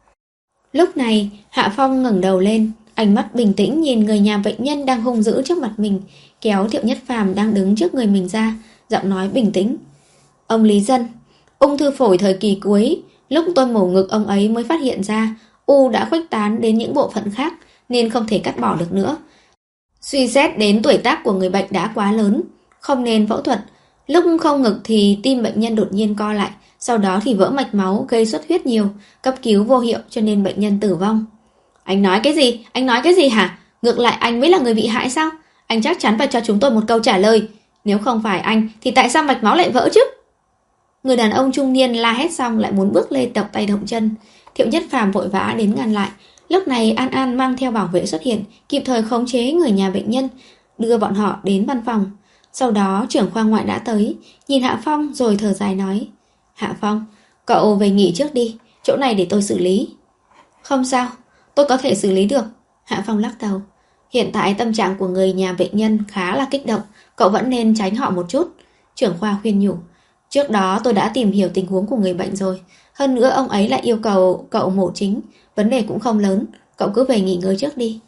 Lúc này, Hạ Phong ngẩng đầu lên, ánh mắt bình tĩnh nhìn người nhà bệnh nhân đang hung dữ trước mặt mình, kéo Thiệu Nhất Phàm đang đứng trước người mình ra, giọng nói bình tĩnh. Ông Lý Dân, ung thư phổi thời kỳ cuối, lúc tôi mổ ngực ông ấy mới phát hiện ra u đã khuếch tán đến những bộ phận khác nên không thể cắt bỏ được nữa. Suy xét đến tuổi tác của người bệnh đã quá lớn, không nên phẫu thuật. Lúc không ngực thì tim bệnh nhân đột nhiên co lại, sau đó thì vỡ mạch máu gây xuất huyết nhiều, cấp cứu vô hiệu cho nên bệnh nhân tử vong. Anh nói cái gì? Anh nói cái gì hả? Ngược lại anh mới là người bị hại sao? Anh chắc chắn phải cho chúng tôi một câu trả lời. Nếu không phải anh thì tại sao mạch máu lại vỡ chứ? Người đàn ông trung niên la hét xong lại muốn bước lên động tay động chân. Thiệu Nhất Phàm vội vã đến ngăn lại. Lúc này An An mang theo bảo vệ xuất hiện, kịp thời khống chế người nhà bệnh nhân, đưa bọn họ đến văn phòng. Sau đó trưởng khoa ngoại đã tới, nhìn Hạ Phong rồi thở dài nói: Hạ Phong, cậu về nghỉ trước đi, chỗ này để tôi xử lý. Không sao, tôi có thể xử lý được. Hạ Phong lắc đầu. Hiện tại tâm trạng của người nhà bệnh nhân khá là kích động, cậu vẫn nên tránh họ một chút. Trưởng khoa khuyên nhủ. Trước đó tôi đã tìm hiểu tình huống của người bệnh rồi. Hơn nữa ông ấy lại yêu cầu cậu mổ chính, vấn đề cũng không lớn, cậu cứ về nghỉ ngơi trước đi.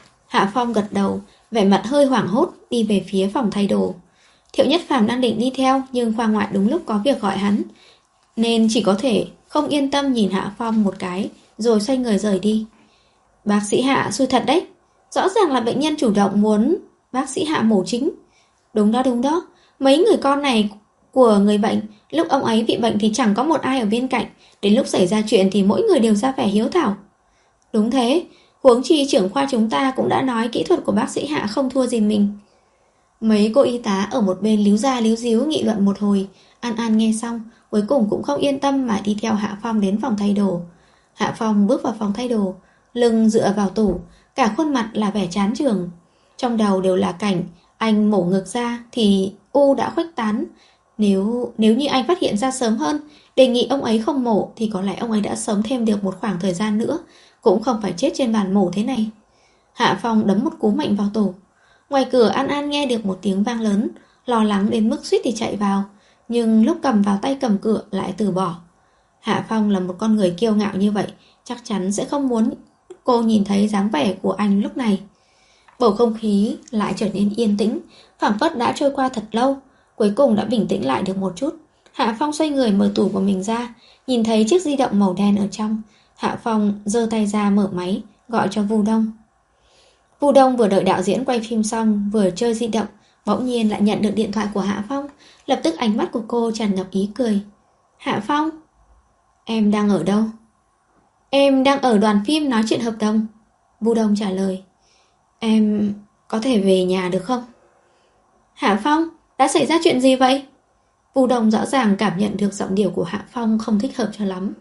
Hạ Phong gật đầu, vẻ mặt hơi hoảng hốt đi về phía phòng thay đồ. Thiệu Nhất Phàm đang định đi theo, nhưng khoa ngoại đúng lúc có việc gọi hắn, nên chỉ có thể không yên tâm nhìn Hạ Phong một cái, rồi xoay người rời đi. Bác sĩ Hạ xui thật đấy, rõ ràng là bệnh nhân chủ động muốn bác sĩ Hạ mổ chính. Đúng đó đúng đó, mấy người con này của người bệnh, lúc ông ấy bị bệnh thì chẳng có một ai ở bên cạnh, đến lúc xảy ra chuyện thì mỗi người đều ra vẻ hiếu thảo. Đúng thế, huống chi trưởng khoa chúng ta cũng đã nói kỹ thuật của bác sĩ Hạ không thua gì mình. Mấy cô y tá ở một bên líu ra líu díu nghị luận một hồi. An An nghe xong, cuối cùng cũng không yên tâm mà đi theo Hạ Phong đến phòng thay đồ. Hạ Phong bước vào phòng thay đồ, lưng dựa vào tủ, cả khuôn mặt là vẻ chán chường. Trong đầu đều là cảnh anh mổ ngực ra thì u đã khuếch tán. Nếu nếu như anh phát hiện ra sớm hơn, đề nghị ông ấy không mổ, thì có lẽ ông ấy đã sống thêm được một khoảng thời gian nữa, cũng không phải chết trên bàn mổ thế này. Hạ Phong đấm một cú mạnh vào tủ. Ngoài cửa An An nghe được một tiếng vang lớn, lo lắng đến mức suýt thì chạy vào, nhưng lúc cầm vào tay cầm cửa lại từ bỏ. Hạ Phong là một con người kiêu ngạo như vậy, chắc chắn sẽ không muốn cô nhìn thấy dáng vẻ của anh lúc này. Bầu không khí lại trở nên yên tĩnh, phảng phất đã trôi qua thật lâu, cuối cùng đã bình tĩnh lại được một chút. Hạ Phong xoay người mở tủ của mình ra, nhìn thấy chiếc di động màu đen ở trong. Hạ Phong giơ tay ra mở máy, gọi cho Vu Đông. Vu Đông vừa đợi đạo diễn quay phim xong, vừa chơi di động, bỗng nhiên lại nhận được điện thoại của Hạ Phong. Lập tức ánh mắt của cô tràn ngập ý cười. Hạ Phong, em đang ở đâu? Em đang ở đoàn phim nói chuyện hợp đồng. Vu Đông trả lời. Em có thể về nhà được không? Hạ Phong, đã xảy ra chuyện gì vậy? Vu Đông rõ ràng cảm nhận được giọng điệu của Hạ Phong không thích hợp cho lắm.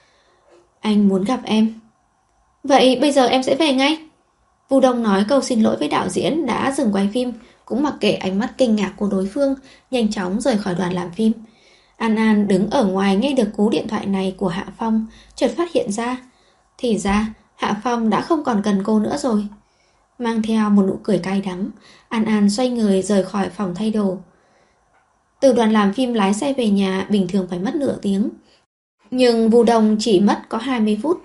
Anh muốn gặp em. Vậy bây giờ em sẽ về ngay. Vu Đông nói câu xin lỗi với đạo diễn đã dừng quay phim, cũng mặc kệ ánh mắt kinh ngạc của đối phương, nhanh chóng rời khỏi đoàn làm phim. An An đứng ở ngoài nghe được cú điện thoại này của Hạ Phong, chợt phát hiện ra, thì ra Hạ Phong đã không còn cần cô nữa rồi. Mang theo một nụ cười cay đắng, An An xoay người rời khỏi phòng thay đồ. Từ đoàn làm phim lái xe về nhà bình thường phải mất nửa tiếng, nhưng Vu Đông chỉ mất có hai mươi phút.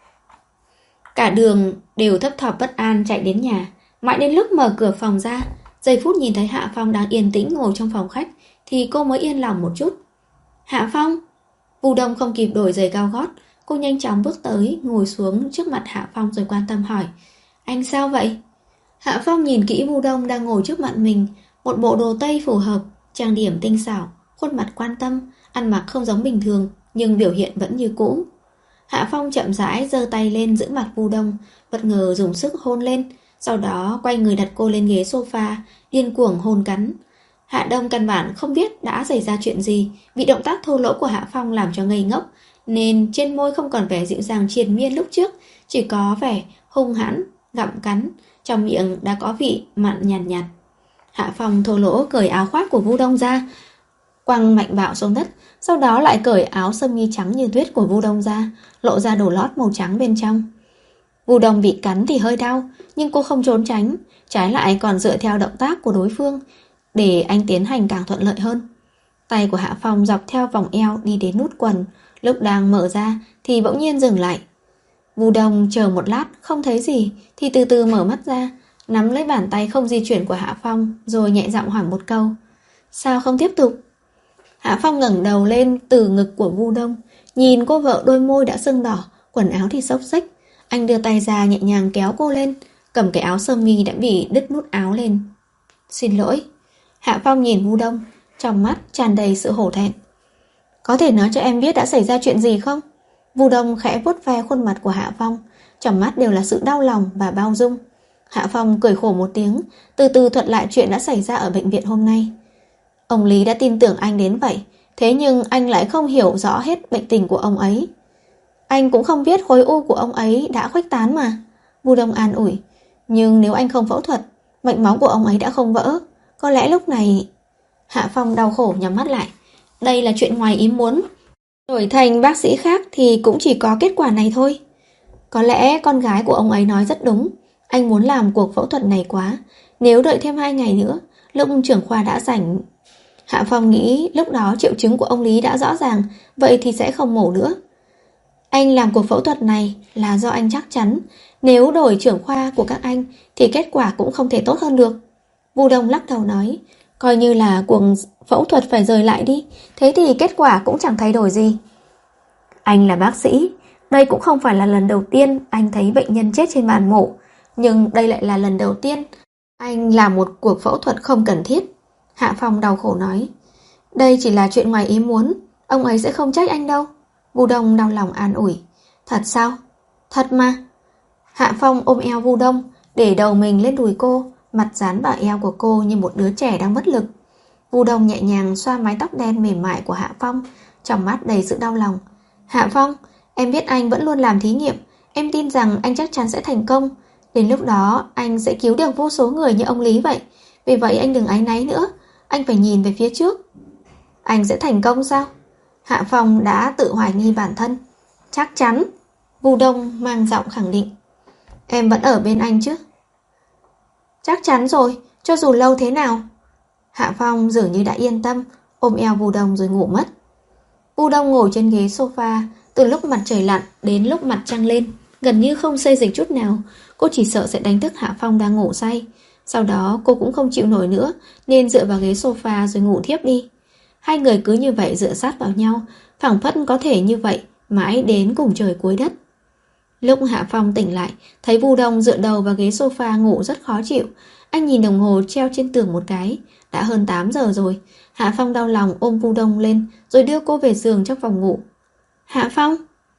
Cả đường đều thấp thỏm bất an chạy đến nhà, mãi đến lúc mở cửa phòng ra, giây phút nhìn thấy Hạ Phong đang yên tĩnh ngồi trong phòng khách, thì cô mới yên lòng một chút. Hạ Phong. Vu Đông không kịp đổi giày cao gót, cô nhanh chóng bước tới, ngồi xuống trước mặt Hạ Phong rồi quan tâm hỏi. Anh sao vậy? Hạ Phong nhìn kỹ Vu Đông đang ngồi trước mặt mình, một bộ đồ tây phù hợp, trang điểm tinh xảo, khuôn mặt quan tâm, ăn mặc không giống bình thường, nhưng biểu hiện vẫn như cũ. Hạ Phong chậm rãi giơ tay lên giữ mặt Vu Đông, bất ngờ dùng sức hôn lên, sau đó quay người đặt cô lên ghế sofa, điên cuồng hôn cắn. Hạ Đông căn bản không biết đã xảy ra chuyện gì, bị động tác thô lỗ của Hạ Phong làm cho ngây ngốc, nên trên môi không còn vẻ dịu dàng triền miên lúc trước, chỉ có vẻ hung hãn, gặm cắn, trong miệng đã có vị mặn nhàn nhạt, nhạt. Hạ Phong thô lỗ cởi áo khoác của Vu Đông ra, quăng mạnh bạo xuống đất, sau đó lại cởi áo sơ mi trắng như tuyết của Vu Đông ra, lộ ra đồ lót màu trắng bên trong. Vu Đông bị cắn thì hơi đau, nhưng cô không trốn tránh, trái lại còn dựa theo động tác của đối phương để anh tiến hành càng thuận lợi hơn. Tay của Hạ Phong dọc theo vòng eo đi đến nút quần, lúc đang mở ra thì bỗng nhiên dừng lại. Vu Đông chờ một lát không thấy gì thì từ từ mở mắt ra, nắm lấy bàn tay không di chuyển của Hạ Phong, rồi nhẹ giọng hỏi một câu. Sao không tiếp tục? Hạ Phong ngẩng đầu lên từ ngực của Vu Đông, nhìn cô vợ đôi môi đã sưng đỏ, quần áo thì xốc xếch. Anh đưa tay ra nhẹ nhàng kéo cô lên, cầm cái áo sơ mi đã bị đứt nút áo lên. Xin lỗi. Hạ Phong nhìn Vu Đông, trong mắt tràn đầy sự hổ thẹn. Có thể nói cho em biết đã xảy ra chuyện gì không? Vu Đông khẽ vuốt ve khuôn mặt của Hạ Phong, trong mắt đều là sự đau lòng và bao dung. Hạ Phong cười khổ một tiếng, từ từ thuật lại chuyện đã xảy ra ở bệnh viện hôm nay. Ông Lý đã tin tưởng anh đến vậy, thế nhưng anh lại không hiểu rõ hết bệnh tình của ông ấy. Anh cũng không biết khối u của ông ấy đã khuếch tán mà. Vu Đông an ủi. Nhưng nếu anh không phẫu thuật, mạch máu của ông ấy đã không vỡ. Có lẽ lúc này... Hạ Phong đau khổ nhắm mắt lại. Đây là chuyện ngoài ý muốn. Đổi thành bác sĩ khác thì cũng chỉ có kết quả này thôi. Có lẽ con gái của ông ấy nói rất đúng. Anh muốn làm cuộc phẫu thuật này quá. Nếu đợi thêm hai ngày nữa, lúc trưởng khoa đã rảnh... Hạ Phong nghĩ lúc đó triệu chứng của ông Lý đã rõ ràng, vậy thì sẽ không mổ nữa. Anh làm cuộc phẫu thuật này là do anh chắc chắn. Nếu đổi trưởng khoa của các anh thì kết quả cũng không thể tốt hơn được. Vu Đông lắc đầu nói, coi như là cuộc phẫu thuật phải rời lại đi, thế thì kết quả cũng chẳng thay đổi gì. Anh là bác sĩ, đây cũng không phải là lần đầu tiên anh thấy bệnh nhân chết trên bàn mổ, nhưng đây lại là lần đầu tiên anh làm một cuộc phẫu thuật không cần thiết. Hạ Phong đau khổ nói, đây chỉ là chuyện ngoài ý muốn, ông ấy sẽ không trách anh đâu. Vu Đông đau lòng an ủi, thật sao? Thật mà. Hạ Phong ôm eo Vu Đông, để đầu mình lên đùi cô, mặt dán vào eo của cô như một đứa trẻ đang bất lực. Vu Đông nhẹ nhàng xoa mái tóc đen mềm mại của Hạ Phong, trong mắt đầy sự đau lòng. Hạ Phong, em biết anh vẫn luôn làm thí nghiệm, em tin rằng anh chắc chắn sẽ thành công. Đến lúc đó anh sẽ cứu được vô số người như ông Lý vậy. Vì vậy anh đừng áy náy nữa, anh phải nhìn về phía trước. Anh sẽ thành công sao? Hạ Phong đã tự hoài nghi bản thân. Chắc chắn. Vu Đông mang giọng khẳng định. Em vẫn ở bên anh chứ? Chắc chắn rồi, cho dù lâu thế nào. Hạ Phong dường như đã yên tâm, ôm eo Vu Đông rồi ngủ mất. Vu Đông ngồi trên ghế sofa, từ lúc mặt trời lặn đến lúc mặt trăng lên, gần như không xê dịch chút nào. Cô chỉ sợ sẽ đánh thức Hạ Phong đang ngủ say. Sau đó cô cũng không chịu nổi nữa, nên dựa vào ghế sofa rồi ngủ thiếp đi. Hai người cứ như vậy dựa sát vào nhau, phảng phất có thể như vậy mãi đến cùng trời cuối đất. Lúc Hạ Phong tỉnh lại, thấy Vu Đông dựa đầu vào ghế sofa ngủ rất khó chịu. Anh nhìn đồng hồ treo trên tường một cái, đã hơn tám giờ rồi. Hạ Phong đau lòng ôm Vu Đông lên rồi đưa cô về giường trong phòng ngủ. Hạ Phong.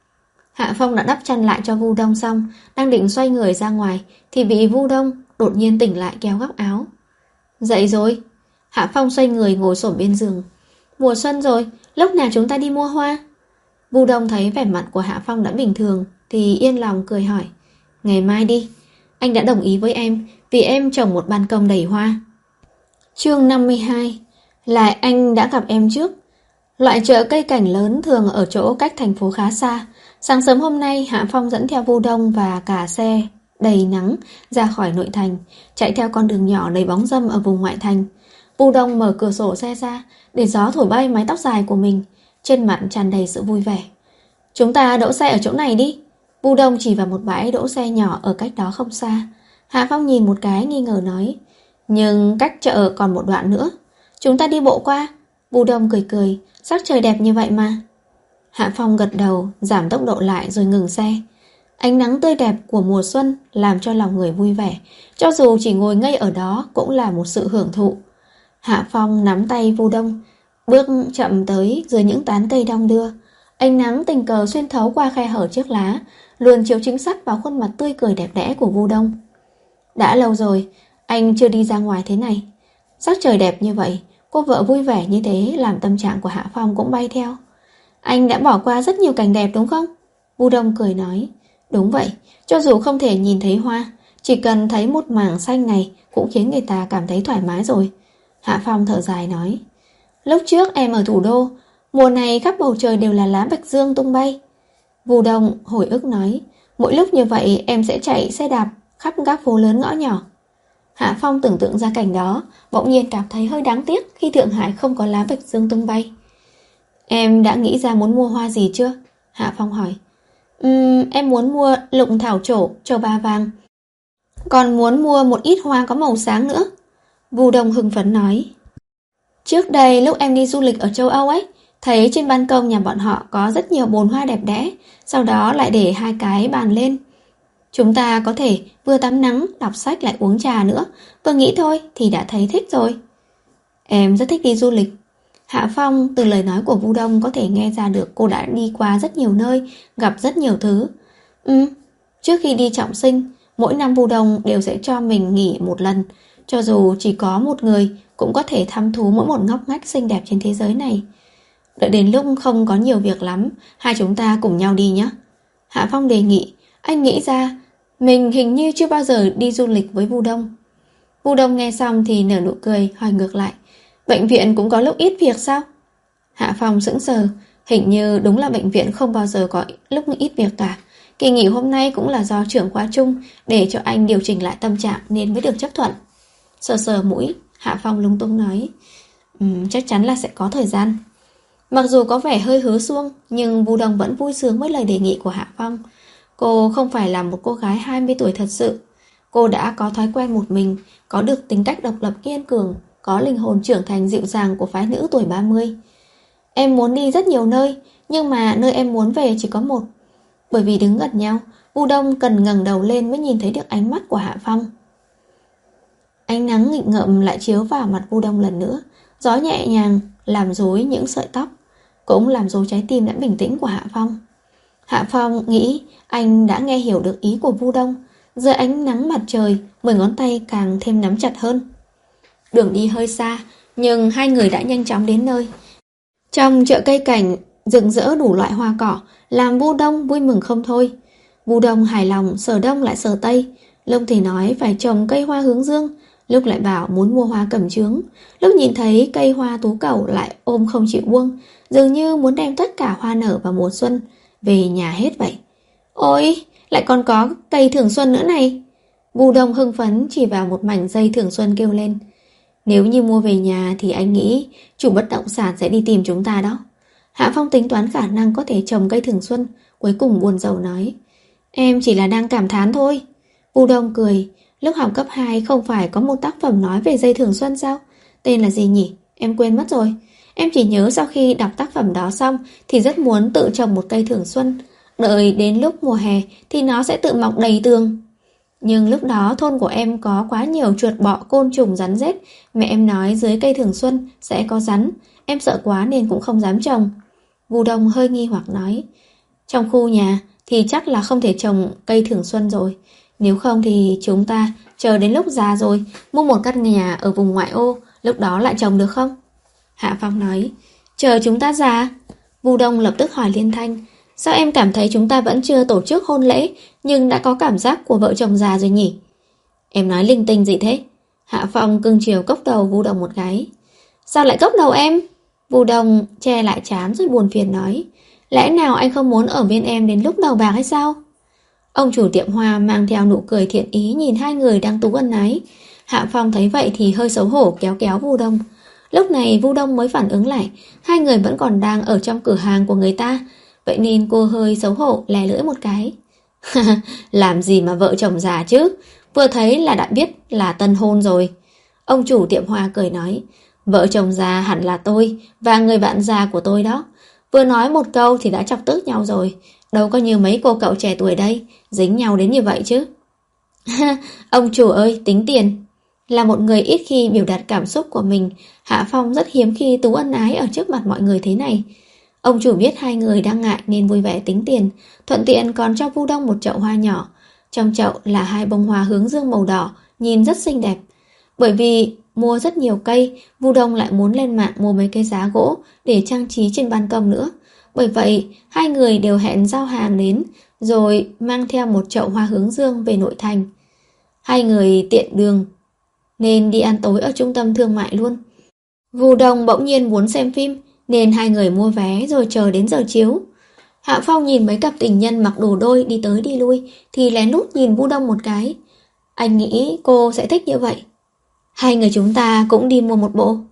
Hạ Phong đã đắp chăn lại cho Vu Đông xong, đang định xoay người ra ngoài thì bị Vu Đông đột nhiên tỉnh lại kéo góc áo. Dậy rồi. Hạ Phong xoay người ngồi xổm bên giường. Mùa xuân rồi, lúc nào chúng ta đi mua hoa? Vu Đông thấy vẻ mặt của Hạ Phong đã bình thường thì yên lòng cười hỏi. Ngày mai đi. Anh đã đồng ý với em vì em trồng một ban công đầy hoa. Chương năm mươi hai. Là anh đã gặp em trước. Loại chợ cây cảnh lớn thường ở chỗ cách thành phố khá xa. Sáng sớm hôm nay Hạ Phong dẫn theo Vu Đông và cả xe đầy nắng ra khỏi nội thành, chạy theo con đường nhỏ đầy bóng râm ở vùng ngoại thành. Vu Đông mở cửa sổ xe ra để gió thổi bay mái tóc dài của mình, trên mặt tràn đầy sự vui vẻ. Chúng ta đỗ xe ở chỗ này đi. Vu Đông chỉ vào một bãi đỗ xe nhỏ ở cách đó không xa. Hạ Phong nhìn một cái nghi ngờ nói, nhưng cách chợ còn một đoạn nữa, chúng ta đi bộ qua. Vu Đông cười cười, sắc trời đẹp như vậy mà. Hạ Phong gật đầu, giảm tốc độ lại rồi ngừng xe. Ánh nắng tươi đẹp của mùa xuân làm cho lòng người vui vẻ, cho dù chỉ ngồi ngây ở đó cũng là một sự hưởng thụ. Hạ Phong nắm tay Vu Đông, bước chậm tới dưới những tán cây đong đưa. Ánh nắng tình cờ xuyên thấu qua khe hở chiếc lá, luôn chiếu chính xác vào khuôn mặt tươi cười đẹp đẽ của Vu Đông. Đã lâu rồi, anh chưa đi ra ngoài thế này. Sắc trời đẹp như vậy, cô vợ vui vẻ như thế làm tâm trạng của Hạ Phong cũng bay theo. Anh đã bỏ qua rất nhiều cảnh đẹp đúng không? Vu Đông cười nói. Đúng vậy, cho dù không thể nhìn thấy hoa, chỉ cần thấy một mảng xanh này cũng khiến người ta cảm thấy thoải mái rồi. Hạ Phong thở dài nói. Lúc trước em ở thủ đô, mùa này khắp bầu trời đều là lá bạch dương tung bay. Vu Đông hồi ức nói. Mỗi lúc như vậy em sẽ chạy xe đạp khắp các phố lớn ngõ nhỏ. Hạ Phong tưởng tượng ra cảnh đó, bỗng nhiên cảm thấy hơi đáng tiếc khi Thượng Hải không có lá bạch dương tung bay. Em đã nghĩ ra muốn mua hoa gì chưa? Hạ Phong hỏi. Uhm, em muốn mua lục thảo trổ, trầu ba vàng. Còn muốn mua một ít hoa có màu sáng nữa. Vu Đông hưng phấn nói. Trước đây lúc em đi du lịch ở châu Âu ấy, thấy trên ban công nhà bọn họ có rất nhiều bồn hoa đẹp đẽ, sau đó lại để hai cái bàn lên. Chúng ta có thể vừa tắm nắng, đọc sách lại uống trà nữa, vừa nghĩ thôi thì đã thấy thích rồi. Em rất thích đi du lịch. Hạ Phong từ lời nói của Vu Đông có thể nghe ra được cô đã đi qua rất nhiều nơi, gặp rất nhiều thứ. Ừ, trước khi đi trọng sinh, mỗi năm Vu Đông đều sẽ cho mình nghỉ một lần. Cho dù chỉ có một người, cũng có thể thăm thú mỗi một ngóc ngách xinh đẹp trên thế giới này. Đợi đến lúc không có nhiều việc lắm, hai chúng ta cùng nhau đi nhé. Hạ Phong đề nghị. Anh nghĩ ra mình hình như chưa bao giờ đi du lịch với Vu Đông. Vu Đông nghe xong thì nở nụ cười, hỏi ngược lại. Bệnh viện cũng có lúc ít việc sao? Hạ Phong sững sờ. Hình như đúng là bệnh viện không bao giờ có lúc ít việc cả. Kỳ nghỉ hôm nay cũng là do trưởng khoa chung để cho anh điều chỉnh lại tâm trạng nên mới được chấp thuận. Sờ sờ mũi, Hạ Phong lung tung nói. Um, chắc chắn là sẽ có thời gian. Mặc dù có vẻ hơi hứa suông, nhưng Vu Đông vẫn vui sướng với lời đề nghị của Hạ Phong. Cô không phải là một cô gái hai mươi tuổi thật sự. Cô đã có thói quen một mình, có được tính cách độc lập kiên cường, có linh hồn trưởng thành dịu dàng của phái nữ tuổi ba mươi. Em muốn đi rất nhiều nơi, nhưng mà nơi em muốn về chỉ có một. Bởi vì đứng gần nhau, Vu Đông cần ngẩng đầu lên mới nhìn thấy được ánh mắt của Hạ Phong. Ánh nắng nghịch ngợm lại chiếu vào mặt Vu Đông lần nữa. Gió nhẹ nhàng làm rối những sợi tóc, cũng làm rối trái tim đã bình tĩnh của Hạ Phong. Hạ Phong nghĩ anh đã nghe hiểu được ý của Vu Đông. Dưới ánh nắng mặt trời, mười ngón tay càng thêm nắm chặt hơn. Đường đi hơi xa, nhưng hai người đã nhanh chóng đến nơi. Trong chợ cây cảnh rực rỡ đủ loại hoa cỏ, làm Vu Đông vui mừng không thôi. Vu Đông hài lòng, sờ đông lại sờ tây. Lúc thì nói phải trồng cây hoa hướng dương, lúc lại bảo muốn mua hoa cẩm chướng, lúc nhìn thấy cây hoa tú cầu lại ôm không chịu buông, dường như muốn đem tất cả hoa nở vào mùa xuân về nhà hết vậy. Ôi, lại còn có cây thường xuân nữa này. Vu Đông hưng phấn chỉ vào một mảnh dây thường xuân kêu lên. Nếu như mua về nhà thì anh nghĩ chủ bất động sản sẽ đi tìm chúng ta đó. Hạ Phong tính toán khả năng có thể trồng cây thường xuân, cuối cùng buồn rầu nói. Em chỉ là đang cảm thán thôi. Vu Đông cười. Lúc học cấp hai không phải có một tác phẩm nói về dây thường xuân sao? Tên là gì nhỉ? Em quên mất rồi. Em chỉ nhớ sau khi đọc tác phẩm đó xong thì rất muốn tự trồng một cây thường xuân. Đợi đến lúc mùa hè thì nó sẽ tự mọc đầy tường. Nhưng lúc đó thôn của em có quá nhiều chuột bọ, côn trùng, rắn rết. Mẹ em nói dưới cây thường xuân sẽ có rắn. Em sợ quá nên cũng không dám trồng. Vu Đông hơi nghi hoặc nói. Trong khu nhà thì chắc là không thể trồng cây thường xuân rồi. Nếu không thì chúng ta chờ đến lúc già rồi mua một căn nhà ở vùng ngoại ô, lúc đó lại trồng được không? Hạ Phong nói. Chờ chúng ta già? Vu Đông lập tức hỏi liên thanh. Sao em cảm thấy chúng ta vẫn chưa tổ chức hôn lễ nhưng đã có cảm giác của vợ chồng già rồi nhỉ? Em nói linh tinh gì thế? Hạ Phong cưng chiều cốc đầu Vu Đông một cái. Sao lại cốc đầu em? Vu Đông che lại trán rồi buồn phiền nói. Lẽ nào anh không muốn ở bên em đến lúc đầu bạc hay sao? Ông chủ tiệm hoa mang theo nụ cười thiện ý nhìn hai người đang tú ân ái. Hạ Phong thấy vậy thì hơi xấu hổ kéo kéo Vu Đông. Lúc này Vu Đông mới phản ứng lại, hai người vẫn còn đang ở trong cửa hàng của người ta. Vậy nên cô hơi xấu hổ lè lưỡi một cái. Làm gì mà vợ chồng già chứ? Vừa thấy là đã biết là tân hôn rồi. Ông chủ tiệm hoa cười nói. Vợ chồng già hẳn là tôi và người bạn già của tôi đó. Vừa nói một câu thì đã chọc tức nhau rồi. Đâu có như mấy cô cậu trẻ tuổi đây dính nhau đến như vậy chứ. Ông chủ ơi, tính tiền. Là một người ít khi biểu đạt cảm xúc của mình, Hạ Phong rất hiếm khi tú ân ái ở trước mặt mọi người thế này. Ông chủ biết hai người đang ngại nên vui vẻ tính tiền, thuận tiện còn cho Vu Đông một chậu hoa nhỏ. Trong chậu là hai bông hoa hướng dương màu đỏ, nhìn rất xinh đẹp. Bởi vì mua rất nhiều cây, Vu Đông lại muốn lên mạng mua mấy cây giá gỗ để trang trí trên ban công nữa. Bởi vậy, hai người đều hẹn giao hàng đến, rồi mang theo một chậu hoa hướng dương về nội thành. Hai người tiện đường nên đi ăn tối ở trung tâm thương mại luôn. Vu Đông bỗng nhiên muốn xem phim nên hai người mua vé rồi chờ đến giờ chiếu. Hạ Phong nhìn mấy cặp tình nhân mặc đồ đôi đi tới đi lui thì lén lút nhìn Vu Đông một cái. Anh nghĩ cô sẽ thích như vậy. Hai người chúng ta cũng đi mua một bộ.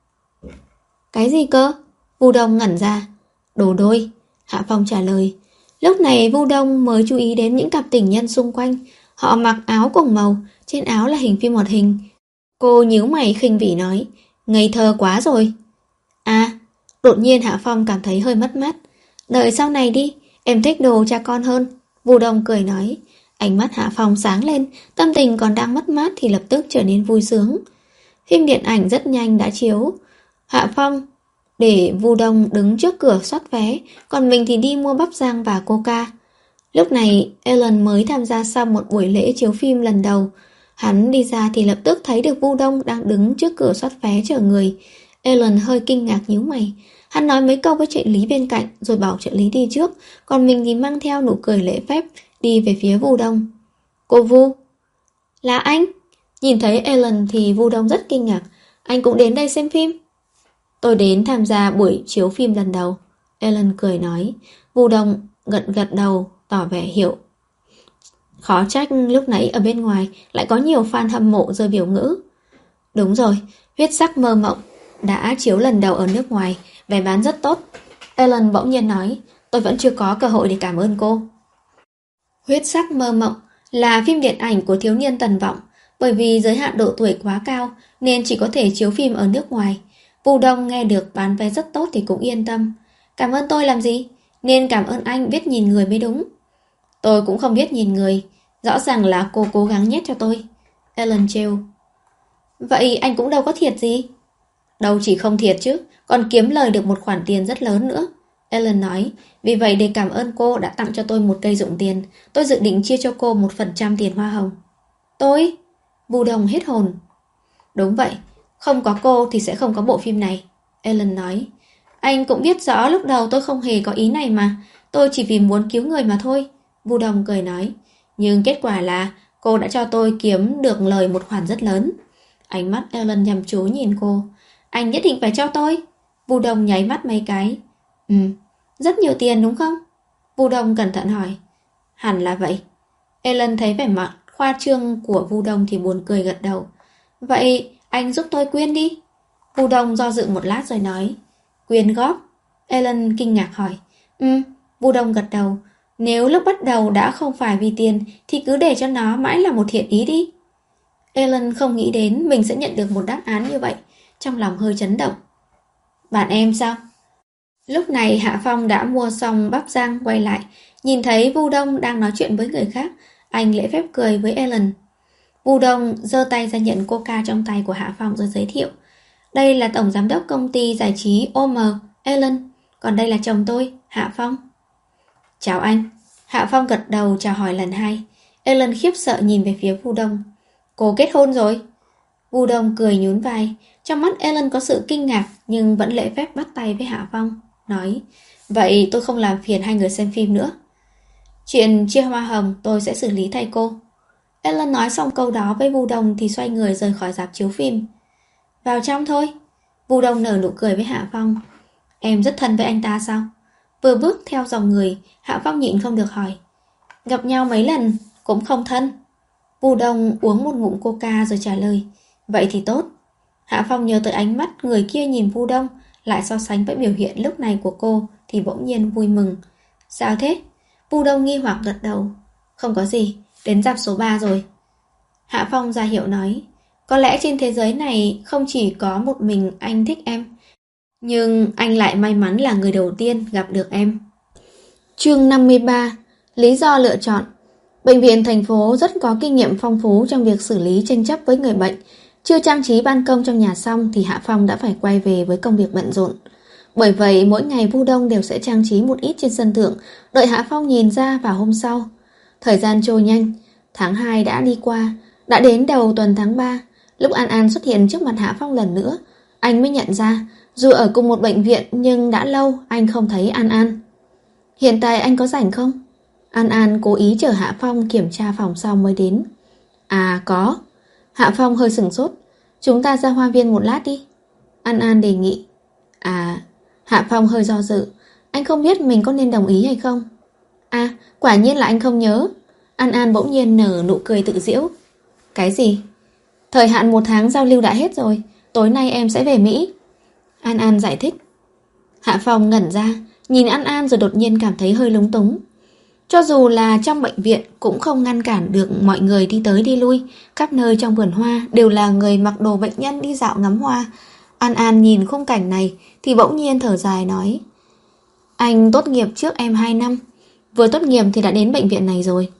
Cái gì cơ? Vu Đông ngẩn ra. Đồ đôi, Hạ Phong trả lời. Lúc này Vu Đông mới chú ý đến những cặp tình nhân xung quanh. Họ mặc áo cùng màu, trên áo là hình phim hoạt hình. Cô nhíu mày khinh bỉ nói. Ngây thơ quá rồi. À, đột nhiên Hạ Phong cảm thấy hơi mất mát. Đợi sau này đi, em thích đồ cha con hơn. Vu Đông cười nói. Ánh mắt Hạ Phong sáng lên, tâm tình còn đang mất mát thì lập tức trở nên vui sướng. Phim điện ảnh rất nhanh đã chiếu. Hạ Phong để Vu Đông đứng trước cửa soát vé, còn mình thì đi mua bắp rang và coca. Lúc này Ellen mới tham gia xong một buổi lễ chiếu phim lần đầu. Hắn đi ra thì lập tức thấy được Vu Đông đang đứng trước cửa soát vé chờ người. Ellen hơi kinh ngạc nhíu mày. Hắn nói mấy câu với trợ lý bên cạnh rồi bảo trợ lý đi trước, còn mình thì mang theo nụ cười lễ phép đi về phía Vu Đông. Cô Vu. Là anh? Nhìn thấy Ellen thì Vu Đông rất kinh ngạc. Anh cũng đến đây xem phim? Tôi đến tham gia buổi chiếu phim lần đầu. Ellen cười nói. Vu Đông gật gật đầu tỏ vẻ hiểu. Khó trách lúc nãy ở bên ngoài lại có nhiều fan hâm mộ rơi biểu ngữ. Đúng rồi, Huyết Sắc Mơ Mộng đã chiếu lần đầu ở nước ngoài, vé bán rất tốt. Ellen bỗng nhiên nói. Tôi vẫn chưa có cơ hội để cảm ơn cô. Huyết Sắc Mơ Mộng là phim điện ảnh của thiếu niên Tần Vọng. Bởi vì giới hạn độ tuổi quá cao nên chỉ có thể chiếu phim ở nước ngoài. Vu Đông nghe được bán vé rất tốt thì cũng yên tâm. Cảm ơn tôi làm gì? Nên cảm ơn anh biết nhìn người mới đúng. Tôi cũng không biết nhìn người. Rõ ràng là cô cố gắng nhét cho tôi. Ellen trêu. Vậy anh cũng đâu có thiệt gì. Đâu chỉ không thiệt chứ, còn kiếm lời được một khoản tiền rất lớn nữa. Ellen nói. Vì vậy để cảm ơn cô đã tặng cho tôi một cây dụng tiền, tôi dự định chia cho cô một phần trăm tiền hoa hồng. Tôi? Vu Đông hết hồn. Đúng vậy, không có cô thì sẽ không có bộ phim này. Ellen nói. Anh cũng biết rõ lúc đầu tôi không hề có ý này mà. Tôi chỉ vì muốn cứu người mà thôi. Vu Đông cười nói. Nhưng kết quả là cô đã cho tôi kiếm được lời một khoản rất lớn. Ánh mắt Ellen nhằm chú nhìn cô. Anh nhất định phải cho tôi. Vu Đông nháy mắt mấy cái. Ừ, rất nhiều tiền đúng không? Vu Đông cẩn thận hỏi. Hẳn là vậy. Ellen thấy vẻ mặt khoa trương của Vu Đông thì buồn cười gật đầu. Vậy anh giúp tôi quyên đi. Vu Đông do dự một lát rồi nói. Quyên góp? Ellen kinh ngạc hỏi. Ừ, Vu Đông gật đầu. Nếu lúc bắt đầu đã không phải vì tiền thì cứ để cho nó mãi là một thiện ý đi. Ellen không nghĩ đến mình sẽ nhận được một đáp án như vậy. Trong lòng hơi chấn động. Bạn em sao? Lúc này Hạ Phong đã mua xong bắp rang quay lại. Nhìn thấy Vu Đông đang nói chuyện với người khác, anh lễ phép cười với Ellen. Vu Đông giơ tay ra nhận coca trong tay của Hạ Phong rồi giới thiệu. Đây là tổng giám đốc công ty giải trí ô em, Ellen. Còn đây là chồng tôi, Hạ Phong. Chào anh. Hạ Phong gật đầu chào hỏi lần hai. Ellen khiếp sợ nhìn về phía Vu Đông. Cô kết hôn rồi? Vu Đông cười nhún vai. Trong mắt Ellen có sự kinh ngạc nhưng vẫn lễ phép bắt tay với Hạ Phong. Nói, vậy tôi không làm phiền hai người xem phim nữa. Chuyện chia hoa hồng tôi sẽ xử lý thay cô. Ellen nói xong câu đó với Vu Đông thì xoay người rời khỏi rạp chiếu phim. Vào trong thôi. Vu Đông nở nụ cười với Hạ Phong. Em rất thân với anh ta sao? Vừa bước theo dòng người, Hạ Phong nhịn không được hỏi. Gặp nhau mấy lần, cũng không thân. Vu Đông uống một ngụm coca rồi trả lời. Vậy thì tốt. Hạ Phong nhớ tới ánh mắt người kia nhìn Vu Đông, lại so sánh với biểu hiện lúc này của cô thì bỗng nhiên vui mừng. Sao thế? Vu Đông nghi hoặc gật đầu. Không có gì, đến rạp số ba rồi. Hạ Phong ra hiệu nói. Có lẽ trên thế giới này không chỉ có một mình anh thích em, nhưng anh lại may mắn là người đầu tiên gặp được em. Chương năm mươi ba. Lý do lựa chọn. Bệnh viện thành phố rất có kinh nghiệm phong phú trong việc xử lý tranh chấp với người bệnh. Chưa trang trí ban công trong nhà xong thì Hạ Phong đã phải quay về với công việc bận rộn. Bởi vậy mỗi ngày Vu Đông đều sẽ trang trí một ít trên sân thượng, đợi Hạ Phong nhìn ra vào hôm sau. Thời gian trôi nhanh, tháng hai đã đi qua, đã đến đầu tuần tháng ba. Lúc An An xuất hiện trước mặt Hạ Phong lần nữa, anh mới nhận ra, dù ở cùng một bệnh viện nhưng đã lâu anh không thấy An An. Hiện tại anh có rảnh không? An An cố ý chờ Hạ Phong kiểm tra phòng xong mới đến. À có. Hạ Phong hơi sửng sốt. Chúng ta ra hoa viên một lát đi. An An đề nghị. À, Hạ Phong hơi do dự. Anh không biết mình có nên đồng ý hay không. À, quả nhiên là anh không nhớ. An An bỗng nhiên nở nụ cười tự giễu. Cái gì? Thời hạn một tháng giao lưu đã hết rồi. Tối nay em sẽ về Mỹ. An An giải thích. Hạ Phong ngẩn ra, nhìn An An rồi đột nhiên cảm thấy hơi lúng túng. Cho dù là trong bệnh viện cũng không ngăn cản được mọi người đi tới đi lui. Khắp nơi trong vườn hoa đều là người mặc đồ bệnh nhân đi dạo ngắm hoa. An An nhìn khung cảnh này thì bỗng nhiên thở dài nói. Anh tốt nghiệp trước em hai năm. Vừa tốt nghiệp thì đã đến bệnh viện này rồi.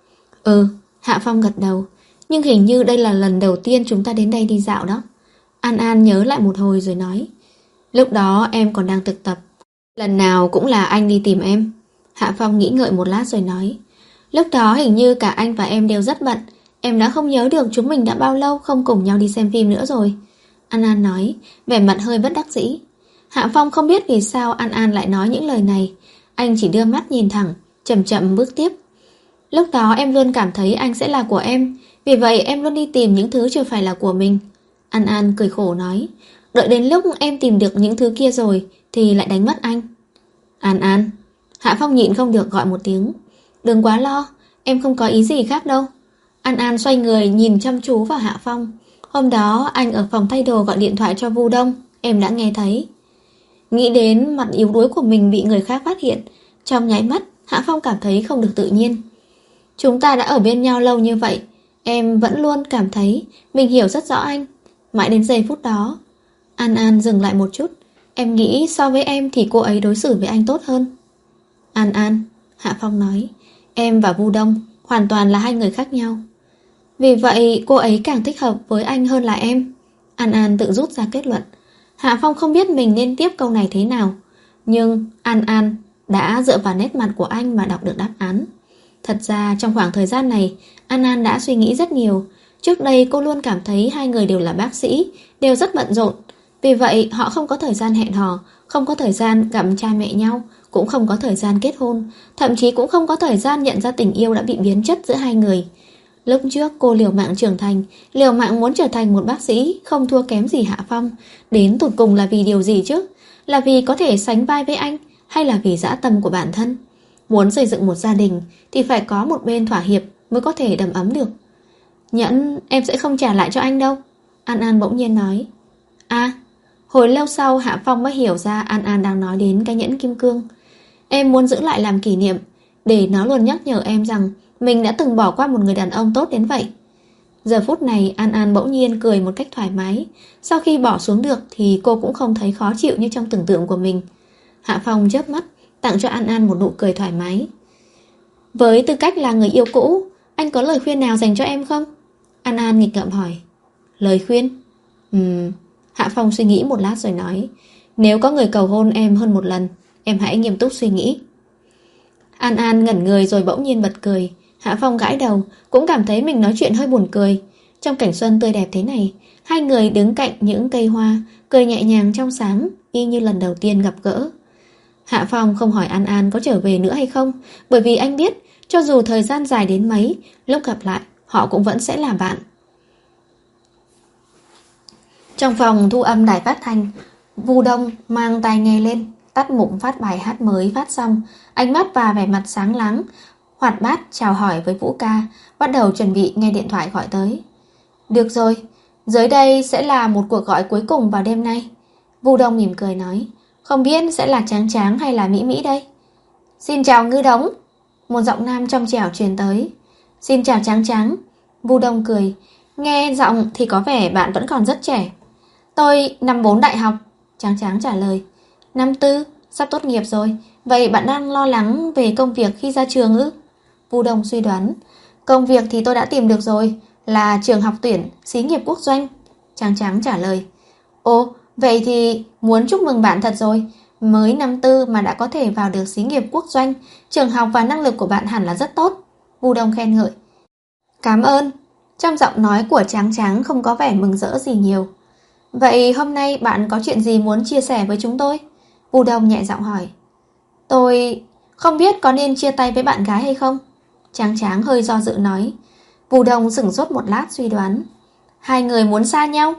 Ừ, Hạ Phong gật đầu. Nhưng hình như đây là lần đầu tiên chúng ta đến đây đi dạo đó. An An nhớ lại một hồi rồi nói. Lúc đó em còn đang thực tập. Lần nào cũng là anh đi tìm em. Hạ Phong nghĩ ngợi một lát rồi nói. Lúc đó hình như cả anh và em đều rất bận. Em đã không nhớ được chúng mình đã bao lâu không cùng nhau đi xem phim nữa rồi. An An nói, vẻ mặt hơi bất đắc dĩ. Hạ Phong không biết vì sao An An lại nói những lời này. Anh chỉ đưa mắt nhìn thẳng, chậm chậm bước tiếp. Lúc đó em luôn cảm thấy anh sẽ là của em, vì vậy em luôn đi tìm những thứ chưa phải là của mình. An An cười khổ nói, đợi đến lúc em tìm được những thứ kia rồi thì lại đánh mất anh. An An. Hạ Phong nhịn không được gọi một tiếng. Đừng quá lo, em không có ý gì khác đâu. An An xoay người nhìn chăm chú vào Hạ Phong. Hôm đó anh ở phòng thay đồ gọi điện thoại cho Vu Đông, em đã nghe thấy. Nghĩ đến mặt yếu đuối của mình bị người khác phát hiện, trong nháy mắt Hạ Phong cảm thấy không được tự nhiên. Chúng ta đã ở bên nhau lâu như vậy, em vẫn luôn cảm thấy mình hiểu rất rõ anh. Mãi đến giây phút đó. An An dừng lại một chút. Em nghĩ so với em thì cô ấy đối xử với anh tốt hơn. An An, Hạ Phong nói, em và Vu Đông hoàn toàn là hai người khác nhau. Vì vậy cô ấy càng thích hợp với anh hơn là em. An An tự rút ra kết luận. Hạ Phong không biết mình nên tiếp câu này thế nào, nhưng An An đã dựa vào nét mặt của anh mà đọc được đáp án. Thật ra trong khoảng thời gian này, An An đã suy nghĩ rất nhiều. Trước đây cô luôn cảm thấy hai người đều là bác sĩ, đều rất bận rộn. Vì vậy họ không có thời gian hẹn hò, không có thời gian gặp cha mẹ nhau, cũng không có thời gian kết hôn, thậm chí cũng không có thời gian nhận ra tình yêu đã bị biến chất giữa hai người. Lúc trước cô liều mạng trưởng thành, liều mạng muốn trở thành một bác sĩ, không thua kém gì Hạ Phong. Đến tụt cùng là vì điều gì chứ? Là vì có thể sánh vai với anh, hay là vì dã tâm của bản thân? Muốn xây dựng một gia đình thì phải có một bên thỏa hiệp mới có thể đầm ấm được. Nhẫn em sẽ không trả lại cho anh đâu, An An bỗng nhiên nói. À, hồi lâu sau Hạ Phong mới hiểu ra An An đang nói đến cái nhẫn kim cương. Em muốn giữ lại làm kỷ niệm, để nó luôn nhắc nhở em rằng mình đã từng bỏ qua một người đàn ông tốt đến vậy. Giờ phút này An An bỗng nhiên cười một cách thoải mái. Sau khi bỏ xuống được thì cô cũng không thấy khó chịu như trong tưởng tượng của mình. Hạ Phong chớp mắt, tặng cho An An một nụ cười thoải mái. Với tư cách là người yêu cũ, anh có lời khuyên nào dành cho em không? An An nghịch ngợm hỏi. Lời khuyên? Ừm... Hạ Phong suy nghĩ một lát rồi nói, nếu có người cầu hôn em hơn một lần, em hãy nghiêm túc suy nghĩ. An An ngẩn người rồi bỗng nhiên bật cười. Hạ Phong gãi đầu, cũng cảm thấy mình nói chuyện hơi buồn cười. Trong cảnh xuân tươi đẹp thế này, hai người đứng cạnh những cây hoa, cười nhẹ nhàng trong sáng, y như lần đầu tiên gặp gỡ. Hạ Phong không hỏi An An có trở về nữa hay không, bởi vì anh biết, cho dù thời gian dài đến mấy, lúc gặp lại, họ cũng vẫn sẽ là bạn. Trong phòng thu âm đài phát thanh, Vu Đông mang tai nghe lên, tắt mục phát bài hát mới phát xong, ánh mắt và vẻ mặt sáng láng, hoạt bát chào hỏi với Vũ ca, bắt đầu chuẩn bị nghe điện thoại gọi tới. Được rồi, dưới đây sẽ là một cuộc gọi cuối cùng vào đêm nay. Vu Đông mỉm cười nói, không biết sẽ là Tráng Tráng hay là Mỹ Mỹ đây. Xin chào Ngư Đống, một giọng nam trong trẻo truyền tới. Xin chào Tráng Tráng. Vu Đông cười, nghe giọng thì có vẻ bạn vẫn còn rất trẻ. Tôi năm bốn đại học, Tráng Tráng trả lời. Năm tư, sắp tốt nghiệp rồi. Vậy bạn đang lo lắng về công việc khi ra trường ư? Vu Đông suy đoán. Công việc thì tôi đã tìm được rồi, là trường học tuyển xí nghiệp quốc doanh, Tráng Tráng trả lời. Ồ, vậy thì muốn chúc mừng bạn thật rồi. Mới năm tư mà đã có thể vào được xí nghiệp quốc doanh, trường học và năng lực của bạn hẳn là rất tốt, Vu Đông khen ngợi. Cảm ơn. Trong giọng nói của Tráng Tráng không có vẻ mừng rỡ gì nhiều. Vậy hôm nay bạn có chuyện gì muốn chia sẻ với chúng tôi? Vu Đông nhẹ giọng hỏi. Tôi không biết có nên chia tay với bạn gái hay không? Tráng Tráng hơi do dự nói. Vu Đông sửng sốt một lát suy đoán. Hai người muốn xa nhau?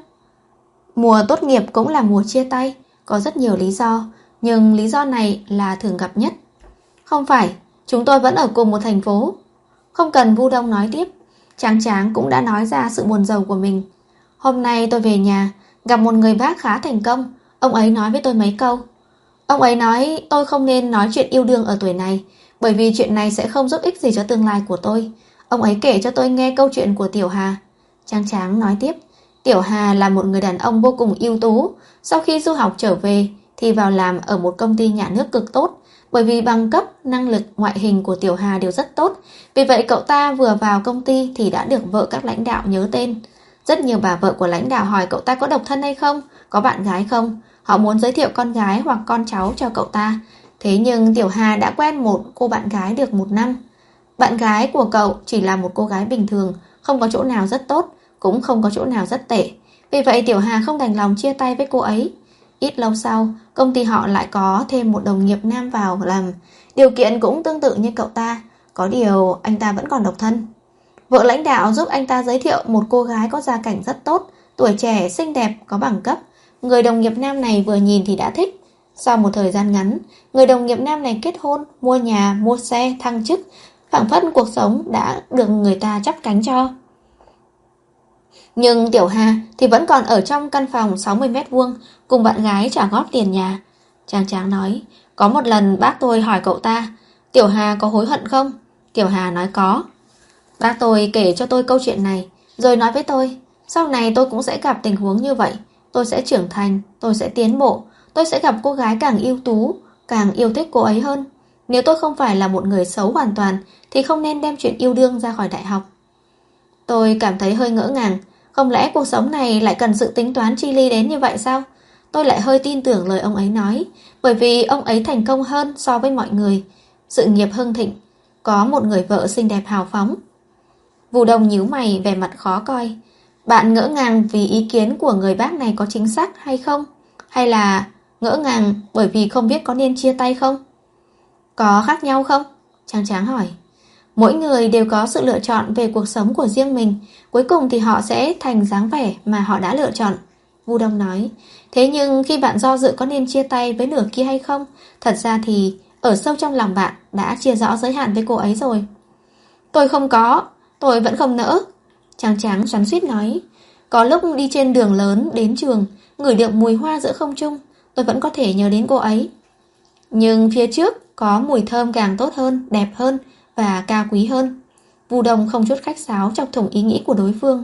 Mùa tốt nghiệp cũng là mùa chia tay, có rất nhiều lý do, nhưng lý do này là thường gặp nhất. Không phải, chúng tôi vẫn ở cùng một thành phố. Không cần Vu Đông nói tiếp, Tráng Tráng cũng đã nói ra sự buồn rầu của mình. Hôm nay tôi về nhà, gặp một người bác khá thành công. Ông ấy nói với tôi mấy câu. Ông ấy nói tôi không nên nói chuyện yêu đương ở tuổi này, bởi vì chuyện này sẽ không giúp ích gì cho tương lai của tôi. Ông ấy kể cho tôi nghe câu chuyện của Tiểu Hà. Tráng Tráng nói tiếp. Tiểu Hà là một người đàn ông vô cùng ưu tú. Sau khi du học trở về thì vào làm ở một công ty nhà nước cực tốt. Bởi vì bằng cấp, năng lực, ngoại hình của Tiểu Hà đều rất tốt. Vì vậy cậu ta vừa vào công ty thì đã được vợ các lãnh đạo nhớ tên. Rất nhiều bà vợ của lãnh đạo hỏi cậu ta có độc thân hay không, có bạn gái không. Họ muốn giới thiệu con gái hoặc con cháu cho cậu ta. Thế nhưng Tiểu Hà đã quen một cô bạn gái được một năm. Bạn gái của cậu chỉ là một cô gái bình thường, không có chỗ nào rất tốt, cũng không có chỗ nào rất tệ. Vì vậy Tiểu Hà không đành lòng chia tay với cô ấy. Ít lâu sau, công ty họ lại có thêm một đồng nghiệp nam vào làm. Điều kiện cũng tương tự như cậu ta, có điều anh ta vẫn còn độc thân. Vợ lãnh đạo giúp anh ta giới thiệu một cô gái có gia cảnh rất tốt, tuổi trẻ, xinh đẹp, có bằng cấp. Người đồng nghiệp nam này vừa nhìn thì đã thích. Sau một thời gian ngắn, người đồng nghiệp nam này kết hôn, mua nhà, mua xe, thăng chức. Phảng phất cuộc sống đã được người ta chắp cánh cho. Nhưng Tiểu Hà thì vẫn còn ở trong căn phòng sáu mươi mét vuông cùng bạn gái trả góp tiền nhà. Trang Tráng nói, có một lần bác tôi hỏi cậu ta, Tiểu Hà có hối hận không? Tiểu Hà nói có. Bác tôi kể cho tôi câu chuyện này, rồi nói với tôi, sau này tôi cũng sẽ gặp tình huống như vậy. Tôi sẽ trưởng thành, tôi sẽ tiến bộ, tôi sẽ gặp cô gái càng ưu tú, càng yêu thích cô ấy hơn. Nếu tôi không phải là một người xấu hoàn toàn, thì không nên đem chuyện yêu đương ra khỏi đại học. Tôi cảm thấy hơi ngỡ ngàng. Không lẽ cuộc sống này lại cần sự tính toán chi ly đến như vậy sao? Tôi lại hơi tin tưởng lời ông ấy nói, bởi vì ông ấy thành công hơn so với mọi người. Sự nghiệp hưng thịnh, có một người vợ xinh đẹp hào phóng. Vũ Đông nhíu mày vẻ mặt khó coi. Bạn ngỡ ngàng vì ý kiến của người bác này có chính xác hay không? Hay là ngỡ ngàng bởi vì không biết có nên chia tay không? Có khác nhau không? Trang Tráng hỏi. Mỗi người đều có sự lựa chọn về cuộc sống của riêng mình. Cuối cùng thì họ sẽ thành dáng vẻ mà họ đã lựa chọn. Vũ Đông nói. Thế nhưng khi bạn do dự có nên chia tay với nửa kia hay không, thật ra thì ở sâu trong lòng bạn đã chia rõ giới hạn với cô ấy rồi. Tôi không có, tôi vẫn không nỡ. Trang Tráng xoắn xuýt nói. Có lúc đi trên đường lớn đến trường, ngửi được mùi hoa giữa không trung, tôi vẫn có thể nhớ đến cô ấy. Nhưng phía trước có mùi thơm càng tốt hơn, đẹp hơn và cao quý hơn. Vũ Đông không chút khách sáo chọc thủng ý nghĩ của đối phương.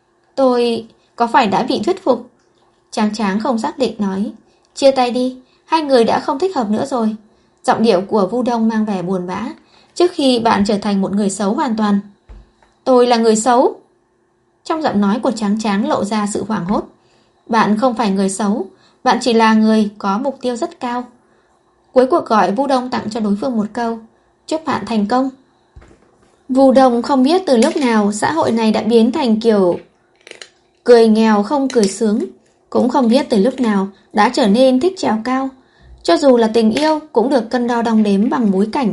Tôi có phải đã bị thuyết phục? Trang Tráng không xác định nói. Chia tay đi, hai người đã không thích hợp nữa rồi. Giọng điệu của Vũ Đông mang vẻ buồn bã. Trước khi bạn trở thành một người xấu hoàn toàn. Tôi là người xấu? Trong giọng nói của Tráng Tráng lộ ra sự hoảng hốt. Bạn không phải người xấu, bạn chỉ là người có mục tiêu rất cao. Cuối cuộc gọi, Vũ Đông tặng cho đối phương một câu. Chúc bạn thành công. Vũ Đông không biết từ lúc nào xã hội này đã biến thành kiểu cười nghèo không cười sướng. Cũng không biết từ lúc nào đã trở nên thích trèo cao. Cho dù là tình yêu cũng được cân đo đong đếm bằng bối cảnh.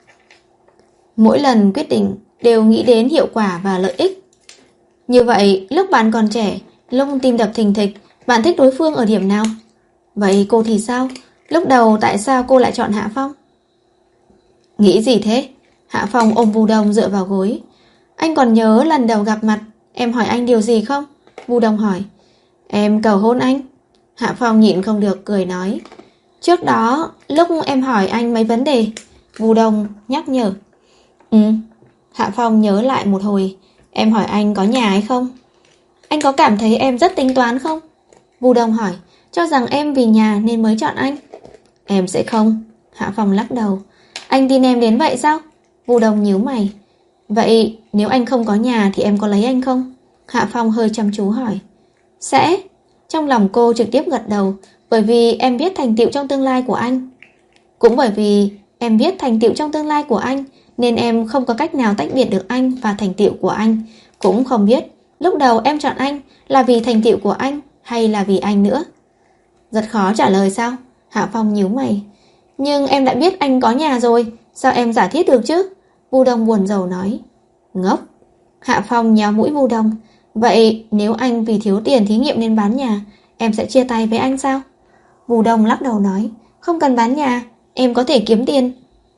Mỗi lần quyết định đều nghĩ đến hiệu quả và lợi ích. Như vậy, lúc bạn còn trẻ, lúc tim đập thình thịch, bạn thích đối phương ở điểm nào? Vậy cô thì sao? Lúc đầu tại sao cô lại chọn Hạ Phong? Nghĩ gì thế? Hạ Phong ôm Vũ Đông dựa vào gối. Anh còn nhớ lần đầu gặp mặt em hỏi anh điều gì không? Vũ Đông hỏi. Em cầu hôn anh. Hạ Phong nhịn không được cười nói. Trước đó lúc em hỏi anh mấy vấn đề. Vũ Đông nhắc nhở. Ừ. Hạ Phong nhớ lại một hồi. Em hỏi anh có nhà hay không? Anh có cảm thấy em rất tính toán không? Vũ Đông hỏi. Cho rằng em vì nhà nên mới chọn anh. Em sẽ không. Hạ Phong lắc đầu. Anh tin em đến vậy sao? Vũ Đông nhíu mày. Vậy nếu anh không có nhà thì em có lấy anh không? Hạ Phong hơi chăm chú hỏi. Sẽ. Trong lòng cô trực tiếp gật đầu. Bởi vì em biết thành tựu trong tương lai của anh. Cũng bởi vì em biết thành tựu trong tương lai của anh, nên em không có cách nào tách biệt được anh và thành tựu của anh. Cũng không biết lúc đầu em chọn anh là vì thành tựu của anh hay là vì anh nữa. Rất khó trả lời sao? Hạ Phong nhíu mày. Nhưng em đã biết anh có nhà rồi, sao em giả thiết được chứ? Vũ Đông buồn rầu nói. Ngốc. Hạ Phong nhéo mũi Vũ Đông. Vậy nếu anh vì thiếu tiền thí nghiệm nên bán nhà, em sẽ chia tay với anh sao? Vũ Đông lắc đầu nói. Không cần bán nhà, em có thể kiếm tiền.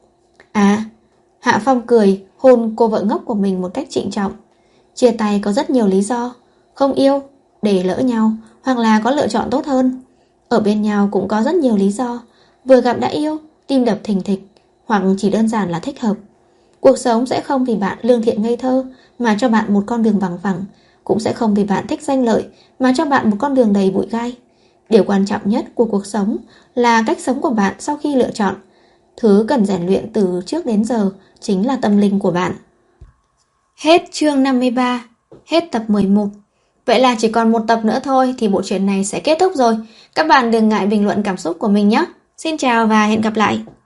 À. Hạ Phong cười, hôn cô vợ ngốc của mình một cách trịnh trọng. Chia tay có rất nhiều lý do. Không yêu, để lỡ nhau, hoặc là có lựa chọn tốt hơn. Ở bên nhau cũng có rất nhiều lý do. Vừa gặp đã yêu, tim đập thình thịch, hoặc chỉ đơn giản là thích hợp. Cuộc sống sẽ không vì bạn lương thiện ngây thơ mà cho bạn một con đường bằng phẳng, cũng sẽ không vì bạn thích danh lợi mà cho bạn một con đường đầy bụi gai. Điều quan trọng nhất của cuộc sống là cách sống của bạn sau khi lựa chọn. Thứ cần rèn luyện từ trước đến giờ chính là tâm linh của bạn. Hết chương năm mươi ba, hết tập mười một. Vậy là chỉ còn một tập nữa thôi thì bộ truyện này sẽ kết thúc rồi. Các bạn đừng ngại bình luận cảm xúc của mình nhé. Xin chào và hẹn gặp lại.